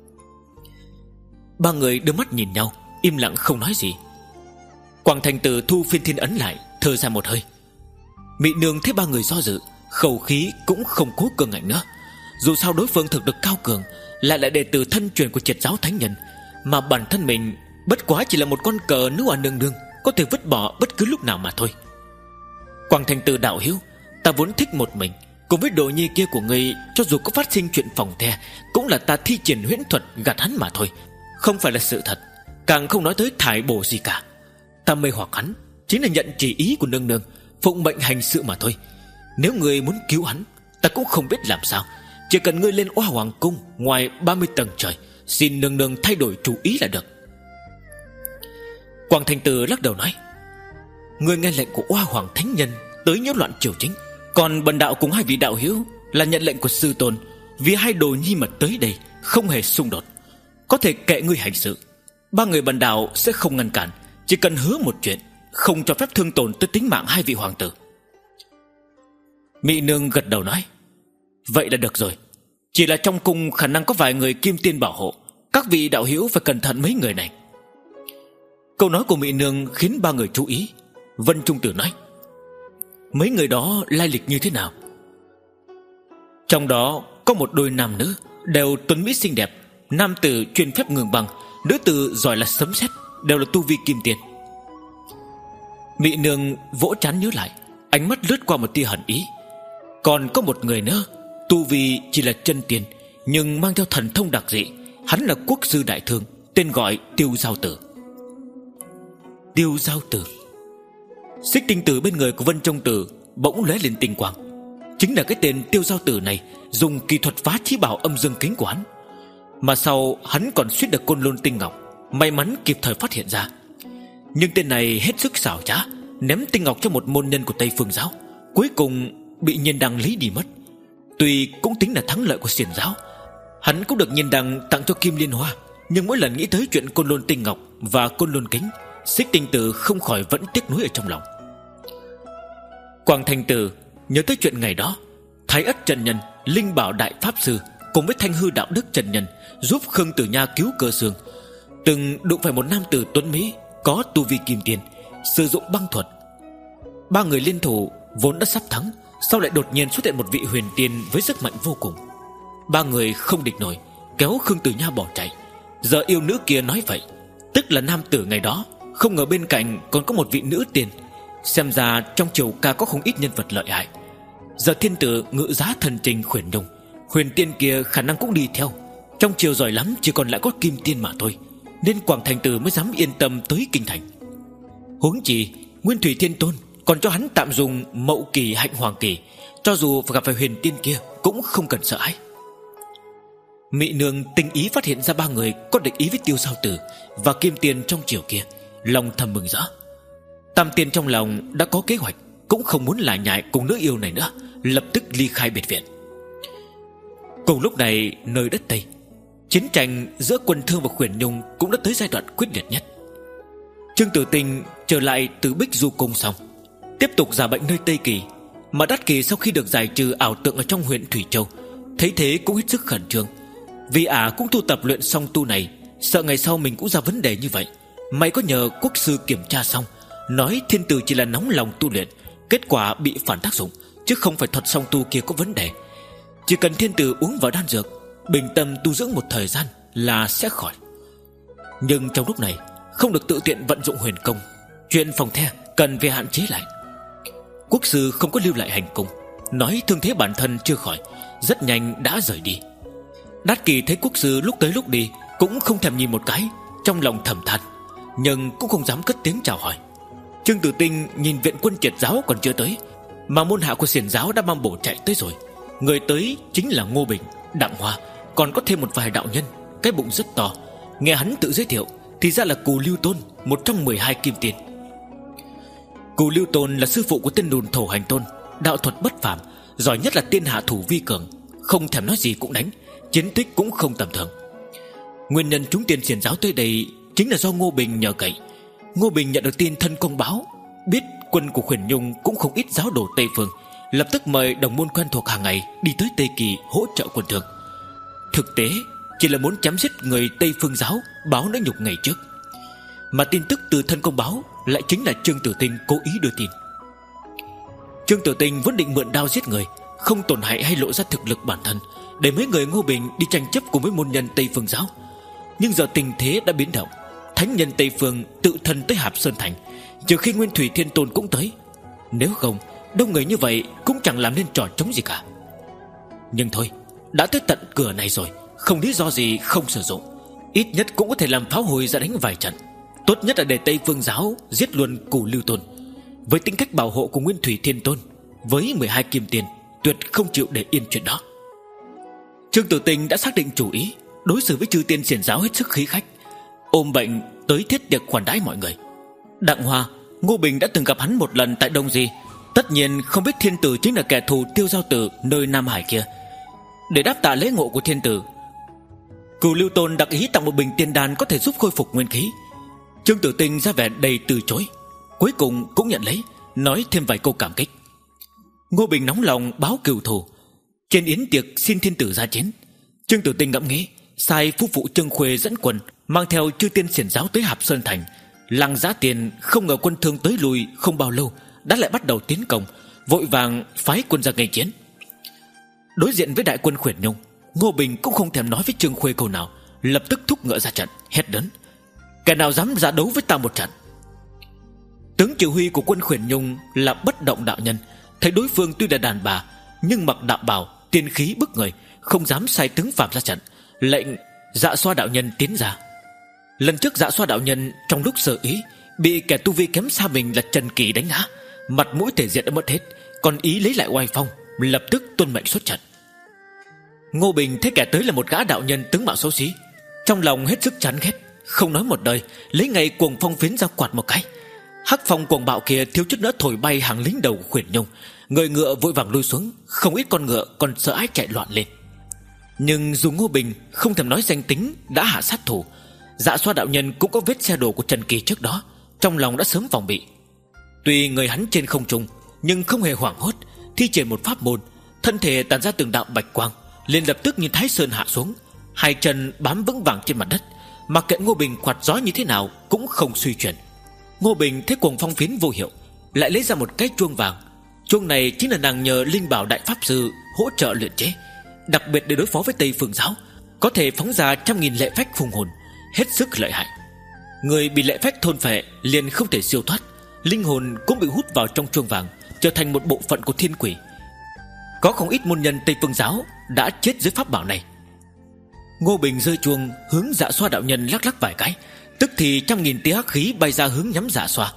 Ba người đưa mắt nhìn nhau, im lặng không nói gì. Quảng Thành Tử thu phiên thiên ấn lại, thở ra một hơi. Mỹ nương thấy ba người do dự, khẩu khí cũng không cố cường ngạnh nữa. Dù sao đối phương thực lực cao cường, lại là đệ tử thân truyền của Triệt giáo thánh nhân, mà bản thân mình bất quá chỉ là một con cờ nữ oan nương nương, có thể vứt bỏ bất cứ lúc nào mà thôi. Quảng Thành Tử đạo hữu, ta vốn thích một mình, cùng với đồ nhi kia của ngươi, cho dù có phát sinh chuyện phòng the, cũng là ta thi triển huyễn thuật gạt hắn mà thôi, không phải là sự thật. càng không nói tới thải bổ gì cả. Ta mê hoặc hắn chính là nhận chỉ ý của nương nương, phụng mệnh hành sự mà thôi. Nếu ngươi muốn cứu hắn, ta cũng không biết làm sao. Chỉ cần ngươi lên Oa Hoàng cung ngoài ba mươi tầng trời, xin nương nương thay đổi chủ ý là được. Quảng Thành Tử lắc đầu nói: Ngươi nghe lệnh của Oa Hoàng Thánh Nhân tới nhiễu loạn triều chính, còn bần đạo cùng hai vị đạo hữu là nhận lệnh của sư tôn, vì hai đồ nhi mật tới đây không hề xung đột, có thể kệ ngươi hành sự. Ba người bần đạo sẽ không ngăn cản, chỉ cần hứa một chuyện, không cho phép thương tổn tới tính mạng hai vị hoàng tử. Mị nương gật đầu nói: Vậy là được rồi. Chỉ là trong cung khả năng có vài người kim tiên bảo hộ, các vị đạo hữu phải cẩn thận mấy người này. Câu nói của Mị nương khiến ba người chú ý. Vân Trung Tử nói: Mấy người đó lai lịch như thế nào? Trong đó có một đôi nam nữ, đều tuấn mỹ xinh đẹp. Nam tử chuyên phép ngừng băng, nữ tử giỏi là sấm sét, đều là tu vi kim tiền. Mị nương vỗ trán nhớ lại, ánh mắt lướt qua một tia hận ý. Còn có một người nữa, tu vi chỉ là chân tiền, nhưng mang theo thần thông đặc dị. Hắn là quốc sư đại thương, tên gọi Tiêu Giao Tử. Tiêu Giao Tử. Xích tinh tử bên người của Vân Trung Tử bỗng lóe lên tinh quang. Chính là cái tên Tiêu Giao Tử này dùng kỳ thuật phá chí bảo âm dương kính của hắn, mà sau hắn còn suýt được côn lôn tinh ngọc, may mắn kịp thời phát hiện ra. Nhưng tên này hết sức xảo trá, ném tinh ngọc cho một môn nhân của Tây Phương giáo, cuối cùng bị Nhiên Đăng lấy đi mất. Tuy cũng tính là thắng lợi của Xiển giáo, hắn cũng được Nhiên Đăng tặng cho Kim Liên Hoa, nhưng mỗi lần nghĩ tới chuyện côn lôn tinh ngọc và côn lôn kính, Xích tinh tử không khỏi vẫn tiếc nuối ở trong lòng. Quảng Thành Tử nhớ tới chuyện ngày đó, Thái Ất chân nhân, Linh Bảo đại pháp sư cùng với Thanh Hư đạo đức chân nhân giúp Khương Tử Nha cứu Cơ Xương, từng đụng phải một nam tử tuấn mỹ có tu vi kim tiền, sử dụng băng thuật. Ba người liên thủ vốn đã sắp thắng, sau lại đột nhiên xuất hiện một vị huyền tiên với sức mạnh vô cùng. Ba người không địch nổi, kéo Khương Tử Nha bỏ chạy. Giờ yêu nữ kia nói vậy, tức là nam tử ngày đó không ngờ bên cạnh còn có một vị nữ tiên. Xem ra trong triều ca có không ít nhân vật lợi hại. Giờ thiên tử ngự giá thần trình khuyển nhung, huyền tiên kia khả năng cũng đi theo. Trong triều giỏi lắm chỉ còn lại có kim tiên mà thôi, nên Quảng Thành Tử mới dám yên tâm tới kinh thành. Huống chi Nguyên Thủy Thiên Tôn còn cho hắn tạm dùng Mậu Kỳ Hạnh Hoàng Kỳ, cho dù phải gặp phải huyền tiên kia cũng không cần sợ hãi. Mị nương tinh ý phát hiện ra ba người có địch ý với Tiêu Giao Tử và kim tiền trong triều kia, lòng thầm mừng rỡ. Tam tiên trong lòng đã có kế hoạch, cũng không muốn lại nhại cùng nữ yêu này nữa, lập tức ly khai biệt viện. Cùng lúc này nơi đất Tây, chiến tranh giữa Quân Thương và Khuyển Nhung cũng đã tới giai đoạn quyết liệt nhất. Trương Tử Tinh trở lại từ Bích Du Cung xong, tiếp tục giả bệnh nơi Tây Kỳ. Mà Đát Kỳ sau khi được giải trừ ảo tượng ở trong huyện Thủy Châu, thấy thế cũng hết sức khẩn trương, vì ả à cũng tu tập luyện song tu này, sợ ngày sau mình cũng ra vấn đề như vậy. May có nhờ quốc sư kiểm tra xong, nói thiên tử chỉ là nóng lòng tu luyện, kết quả bị phản tác dụng, chứ không phải thuật song tu kia có vấn đề. Chỉ cần thiên tử uống vào đan dược, bình tâm tu dưỡng một thời gian là sẽ khỏi. Nhưng trong lúc này không được tự tiện vận dụng huyền công, chuyện phòng the cần phải hạn chế lại. Quốc sư không có lưu lại hành cung, nói thương thế bản thân chưa khỏi, rất nhanh đã rời đi. Đát Kỳ thấy quốc sư lúc tới lúc đi cũng không thèm nhìn một cái, trong lòng thầm than, nhưng cũng không dám cất tiếng chào hỏi. Trương Tử Tinh nhìn viện quân Triệt giáo còn chưa tới, mà môn hạ của Xiển giáo đã mang bổ chạy tới rồi. Người tới chính là Ngô Bình, Đặng Hoa, còn có thêm một vài đạo nhân, cái bụng rất to. Nghe hắn tự giới thiệu thì ra là Cù Lưu Tôn, một trong mười hai kim tiền. Cù Lưu Tôn là sư phụ của tên đồn Thổ Hành Tôn, đạo thuật bất phàm, giỏi nhất là tiên hạ thủ vi cường, không thèm nói gì cũng đánh, chiến tích cũng không tầm thường. Nguyên nhân chúng tiên Xiển giáo tới đây chính là do Ngô Bình nhờ cậy. Ngô Bình nhận được tin thân công báo, biết quân của Khuyển Nhung cũng không ít giáo đồ Tây Phương, lập tức mời đồng môn quen thuộc hàng ngày đi tới Tây Kỳ hỗ trợ quân Thương. Thực tế chỉ là muốn chém giết người Tây Phương giáo báo nỗi nhục ngày trước, mà tin tức từ thân công báo lại chính là Trương Tử Tinh cố ý đưa tin. Trương Tử Tinh vốn định mượn đao giết người, không tổn hại hay lộ ra thực lực bản thân, để mấy người Ngô Bình đi tranh chấp cùng với môn nhân Tây Phương giáo. Nhưng giờ tình thế đã biến động, thánh nhân Tây Phương tự thân tới Hạp Sơn Thành, trừ khi Nguyên Thủy Thiên Tôn cũng tới, nếu không đông người như vậy cũng chẳng làm nên trò trống gì cả. Nhưng thôi, đã tới tận cửa này rồi, không lý do gì không sử dụng. ít nhất cũng có thể làm pháo hồi ra đánh vài trận. Tốt nhất là để Tây Phương giáo giết luôn Cù Lưu Tôn. Với tính cách bảo hộ của Nguyên Thủy Thiên Tôn, với mười hai kim tiền, tuyệt không chịu để yên chuyện đó. Trương Tử Tinh đã xác định chủ ý, đối xử với chư tiên xiển giáo hết sức khí khách, ôm bệnh tới thiết tiệc khoản đãi mọi người. Đặng Hoa, Ngô Bình đã từng gặp hắn một lần tại Đông Di, tất nhiên không biết thiên tử chính là kẻ thù Tiêu Giao Tử nơi Nam Hải kia. Để đáp tạ lễ ngộ của thiên tử, Cù Lưu Tôn đặc ý tặng một bình tiên đan có thể giúp khôi phục nguyên khí. Trương Tử Tinh ra vẻ đầy từ chối, cuối cùng cũng nhận lấy, nói thêm vài câu cảm kích. Ngô Bình nóng lòng báo cừu thù. Trên yến tiệc xin thiên tử ra chiến, Trương Tử Tinh ngẫm nghĩ, sai phu phụ Trương Khuê dẫn quân mang theo chư tiên xiển giáo tới Hạp Sơn Thành. Lăng Giá Tiền không ngờ quân thương tới lui không bao lâu đã lại bắt đầu tiến công, vội vàng phái quân ra nghênh chiến. Đối diện với đại quân Khuyển Nhung, Ngô Bình cũng không thèm nói với Trương Khuê câu nào, lập tức thúc ngựa ra trận, hét lớn: kẻ nào dám ra đấu với ta một trận? Tướng chỉ huy của quân Khuyển Nhung là Bất Động đạo nhân, thấy đối phương tuy là đàn bà nhưng mặc đạo bào, tiên khí bức người, không dám sai tướng phạm ra trận, lệnh Dạ Xoa đạo nhân tiến ra. Lần trước Dạ Xoa đạo nhân trong lúc sơ ý bị kẻ tu vi kém xa mình là Trần Kỳ đánh ngã, mặt mũi thể diện đã mất hết, còn ý lấy lại oai phong, lập tức tuân mệnh xuất trận. Ngô Bình thấy kẻ tới là một gã đạo nhân tướng mạo xấu xí, trong lòng hết sức chán ghét, không nói một lời, lấy ngay cuồng phong phiến ra quạt một cái. Hắc phong cuồng bạo kia thiếu chút nữa thổi bay hàng lính đầu của Khuyển Nhung, người ngựa vội vàng lui xuống, không ít con ngựa còn sợ hãi chạy loạn lên. Nhưng dù Ngô Bình không thèm nói danh tính đã hạ sát thủ, Dạ Xoa đạo nhân cũng có vết xe đổ của Trần Kỳ trước đó, trong lòng đã sớm phòng bị. Tuy người hắn trên không trung nhưng không hề hoảng hốt, thi triển một pháp môn, thân thể tản ra từng đạo bạch quang, liền lập tức như Thái Sơn hạ xuống, hai chân bám vững vàng trên mặt đất, mặc kệ Ngô Bình quạt gió như thế nào cũng không suy chuyển. Ngô Bình thấy cuồng phong phiến vô hiệu, lại lấy ra một cái chuông vàng. Chuông này chính là nàng nhờ Linh Bảo Đại Pháp Sư hỗ trợ luyện chế, đặc biệt để đối phó với Tây Phương giáo, có thể phóng ra trăm nghìn lệ phách phùng hồn, hết sức lợi hại. Người bị lệ phách thôn phệ liền không thể siêu thoát, linh hồn cũng bị hút vào trong chuông vàng, trở thành một bộ phận của thiên quỷ. Có không ít môn nhân Tây Phương giáo đã chết dưới pháp bảo này. Ngô Bình rơi chuông hướng Dạ Xoa đạo nhân lắc lắc vài cái, tức thì trăm nghìn tia hắc khí bay ra hướng nhắm Dạ Xoa,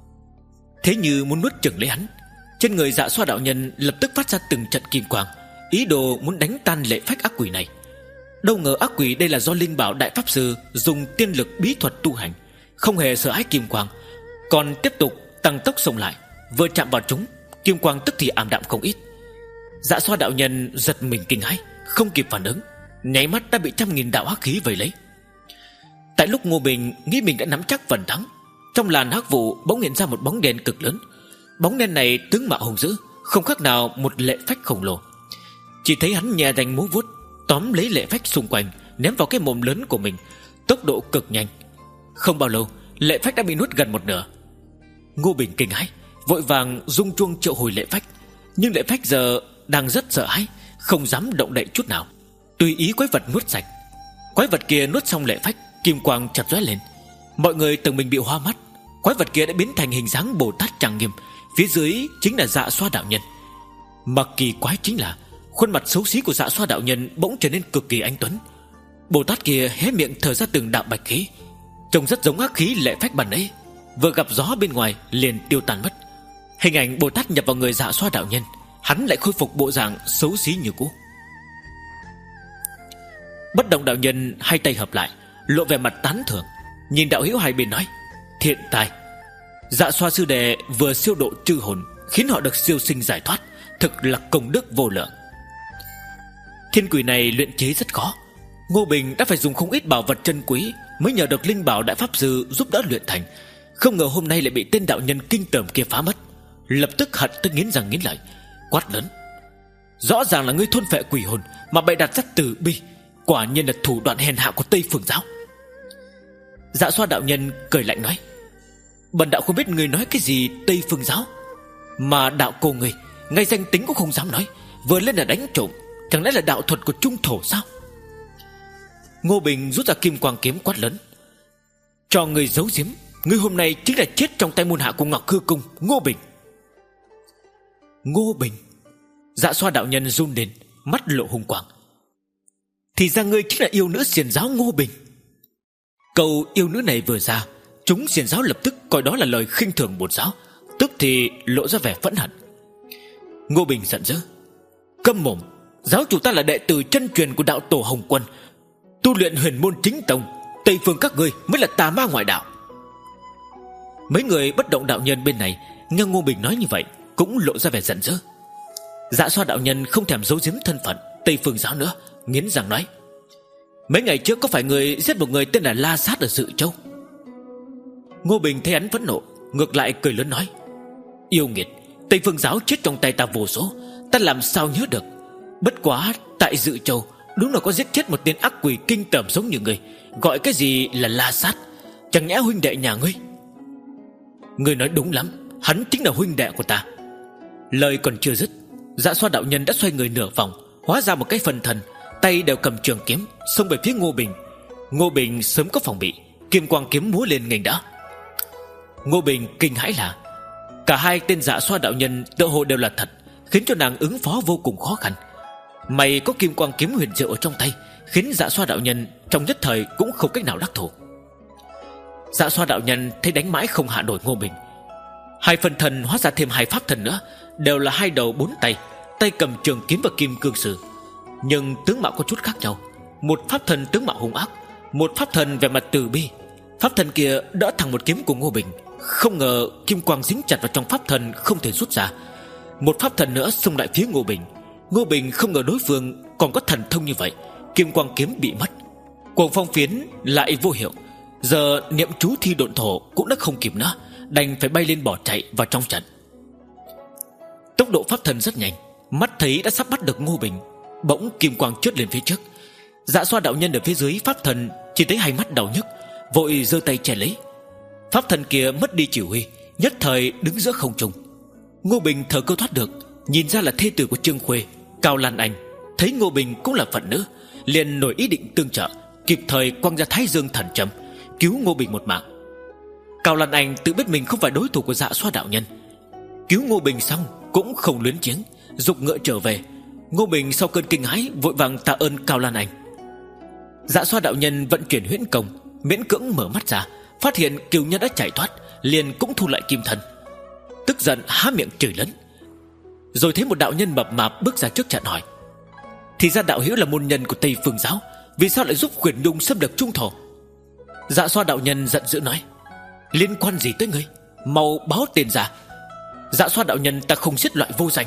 thế như muốn nuốt chửng lấy hắn. Trên người Dạ Xoa đạo nhân lập tức phát ra từng trận kim quang, ý đồ muốn đánh tan lệ phách ác quỷ này. Đâu ngờ ác quỷ đây là do Linh Bảo Đại Pháp Sư dùng tiên lực bí thuật tu hành, không hề sợ hãi kim quang, còn tiếp tục tăng tốc xông lại. Vừa chạm vào chúng, kim quang tức thì ảm đạm không ít. Dạ Xoa đạo nhân giật mình kinh hãi, không kịp phản ứng, nháy mắt đã bị trăm nghìn đạo hắc khí vây lấy. Tại lúc Ngô Bình nghĩ mình đã nắm chắc phần thắng, trong làn hắc vụ bỗng hiện ra một bóng đen cực lớn. Bóng đen này tướng mạo hung dữ, không khác nào một lệ phách khổng lồ. Chỉ thấy hắn nhẹ đánh múa vuốt, tóm lấy lệ phách xung quanh, ném vào cái mồm lớn của mình, tốc độ cực nhanh. Không bao lâu, lệ phách đã bị nuốt gần một nửa. Ngô Bình kinh hãi, vội vàng rung chuông triệu hồi lệ phách, nhưng lệ phách giờ đang rất sợ hãi, không dám động đậy chút nào, tùy ý quái vật nuốt sạch. Quái vật kia nuốt xong lệ phách, kim quang chợt lóe lên, mọi người từng mình bị hoa mắt. Quái vật kia đã biến thành hình dáng Bồ Tát trang nghiêm, phía dưới chính là Dạ Xoa đạo nhân. Mà kỳ quái chính là khuôn mặt xấu xí của Dạ Xoa đạo nhân bỗng trở nên cực kỳ anh tuấn. Bồ Tát kia hé miệng thở ra từng đạo bạch khí, trông rất giống ác khí lệ phách ban ấy, vừa gặp gió bên ngoài liền tiêu tan mất. Hình ảnh Bồ Tát nhập vào người Dạ Xoa đạo nhân, hắn lại khôi phục bộ dạng xấu xí như cũ. Bất Động đạo nhân hai tay hợp lại, lộ vẻ mặt tán thưởng, nhìn đạo hữu hai bên nói: thiện tài, Dạ Xoa sư đệ vừa siêu độ chư hồn, khiến họ được siêu sinh giải thoát, thực là công đức vô lượng. Thiên quỷ này luyện chế rất khó, Ngô Bình đã phải dùng không ít bảo vật chân quý mới nhờ được Linh Bảo Đại Pháp Sư giúp đỡ luyện thành. Không ngờ hôm nay lại bị tên đạo nhân kinh tởm kia phá mất, lập tức hận tới nghiến răng nghiến lợi, quát lớn: rõ ràng là ngươi thôn phệ quỷ hồn mà bày đặt rất từ bi, quả nhiên là thủ đoạn hèn hạ của Tây Phương giáo. Dạ Xoa đạo nhân cười lạnh nói: bần đạo không biết ngươi nói cái gì Tây Phương giáo, mà đạo cô ngươi ngay danh tính cũng không dám nói, vừa lên là đánh trộm, chẳng lẽ là đạo thuật của Trung Thổ sao? Ngô Bình rút ra kim quang kiếm quát lớn: cho ngươi giấu giếm, ngươi hôm nay chính là chết trong tay môn hạ của Ngọc Hư Cung. Ngô Bình! Ngô Bình! Dạ Xoa đạo nhân run lên, mắt lộ hung quang. Thì ra ngươi chính là yêu nữ xiển giáo Ngô Bình. Câu yêu nữ này vừa ra, chúng xiển giáo lập tức coi đó là lời khinh thường bổn giáo, tức thì lộ ra vẻ phẫn hận. Ngô Bình giận dữ: Câm mồm! Giáo chủ ta là đệ tử chân truyền của đạo tổ Hồng Quân, tu luyện huyền môn chính tông. Tây phương các ngươi mới là tà ma ngoại đạo. Mấy người bất động đạo nhân bên này nghe Ngô Bình nói như vậy cũng lộ ra vẻ giận dữ. Dạ Xoa đạo nhân không thèm giấu giếm thân phận Tây phương giáo nữa, nghiến răng nói: Mấy ngày trước có phải người giết một người tên là La Sát ở Dự Châu? Ngô Bình thấy hắn phẫn nộ, ngược lại cười lớn nói: Yêu nghiệt! Tây phương giáo chết trong tay ta vô số, ta làm sao nhớ được. Bất quá tại Dự Châu đúng là có giết chết một tên ác quỷ kinh tởm giống như ngươi, gọi cái gì là La Sát? Chẳng nhẽ huynh đệ nhà ngươi? Ngươi nói đúng lắm, hắn chính là huynh đệ của ta. Lời còn chưa dứt, Dạ Xoa đạo nhân đã xoay người nửa vòng, hóa ra một cái phần thần, tay đều cầm trường kiếm, xông về phía Ngô Bình. Ngô Bình sớm có phòng bị, kim quang kiếm múa lên nghênh đỡ. Ngô Bình kinh hãi là cả hai tên Dạ Xoa đạo nhân tựa hồ đều là thật, khiến cho nàng ứng phó vô cùng khó khăn. Mày có kim quang kiếm huyền diệu ở trong tay, khiến Dạ Xoa đạo nhân trong nhất thời cũng không cách nào đắc thủ. Dạ Xoa đạo nhân thấy đánh mãi không hạ nổi Ngô Bình, hai phần thần hóa ra thêm hai pháp thần nữa, đều là hai đầu bốn tay, tay cầm trường kiếm và kim cương sử, nhưng tướng mạo có chút khác nhau. Một pháp thần tướng mạo hung ác, một pháp thần vẻ mặt từ bi. Pháp thần kia đỡ thẳng một kiếm của Ngô Bình, không ngờ kim quang dính chặt vào trong pháp thần không thể rút ra. Một pháp thần nữa xông lại phía Ngô Bình. Ngô Bình không ngờ đối phương còn có thần thông như vậy, kim quang kiếm bị mất, cuồng phong phiến lại vô hiệu. Giờ niệm chú thi độn thổ cũng đã không kịp nữa, đành phải bay lên bỏ chạy vào trong trận. Tốc độ pháp thần rất nhanh, mắt thấy đã sắp bắt được Ngô Bình, bỗng kim quang chớp lên phía trước. Dạ Xoa đạo nhân ở phía dưới pháp thần chỉ thấy hai mắt đau nhức, vội giơ tay che lấy. Pháp thần kia mất đi chỉ huy, nhất thời đứng giữa không trung. Ngô Bình thở cơ thoát được, nhìn ra là thê tử của Trương Khuê, Cao Lan Anh, thấy Ngô Bình cũng là phận nữ, liền nổi ý định tương trợ, kịp thời quăng ra Thái Dương thần châm, cứu Ngô Bình một mạng. Cao Lan Anh tự biết mình không phải đối thủ của Dạ Xoa đạo nhân, cứu Ngô Bình xong cũng không luyến chiến, giục ngựa trở về. Ngô Bình sau cơn kinh hãi vội vàng tạ ơn Cao Lan Anh. Dạ Xoa đạo nhân vận chuyển huyễn công, miễn cưỡng mở mắt ra, phát hiện kiều nhân đã chạy thoát, liền cũng thu lại kim thân, tức giận há miệng chửi lớn. Rồi thấy một đạo nhân mập mạp bước ra trước trận hỏi: Thì ra đạo hữu là môn nhân của Tây phương giáo, vì sao lại giúp Khuyển Nhung xâm lược trung thổ? Dạ Xoa đạo nhân giận dữ nói: Liên quan gì tới ngươi? Mau báo tên ra. Dạ Xoa đạo nhân ta không giết loại vô danh.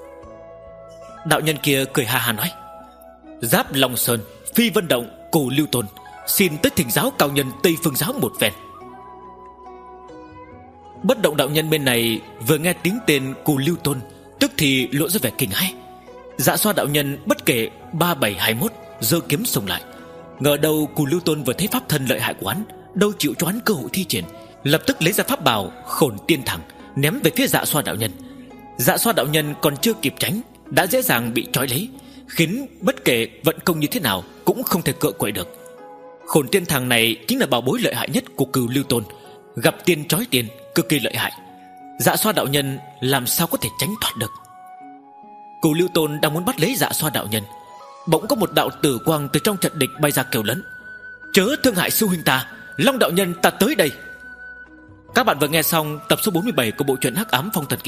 Đạo nhân kia cười ha ha nói: Giáp Long Sơn, Phi Vân Động, Cổ Lưu Tôn, xin tới thỉnh giáo cao nhân Tây phương giáo một phen. Bất động đạo nhân bên này vừa nghe tiếng tên Cổ Lưu Tôn, tức thì lộ ra vẻ kinh hãi. Dạ Xoa đạo nhân bất kể ba bảy hai mốt giơ kiếm xông lại. Ngờ đâu Cổ Lưu Tôn vừa thấy pháp thân lợi hại của hắn, đâu chịu cho hắn cơ hội thi triển, lập tức lấy ra pháp bảo Khổn Tiên Thẳng ném về phía Dạ Xoa đạo nhân. Dạ Xoa đạo nhân còn chưa kịp tránh đã dễ dàng bị trói lấy, khiến bất kể vận công như thế nào cũng không thể cựa quậy được. Khổn Tiên Thẳng này chính là bảo bối lợi hại nhất của Cửu Lưu Tôn, gặp tiên trói tiền, cực kỳ lợi hại. Dạ Xoa đạo nhân làm sao có thể tránh thoát được. Cửu Lưu Tôn đang muốn bắt lấy Dạ Xoa đạo nhân, bỗng có một đạo tử quang từ trong trận địch bay ra kêu lớn: Chớ thương hại sư huynh ta, Long đạo nhân ta tới đây. Các bạn vừa nghe xong tập số bốn mươi bảy của bộ truyện Hắc Ám Phong Thần Kỳ.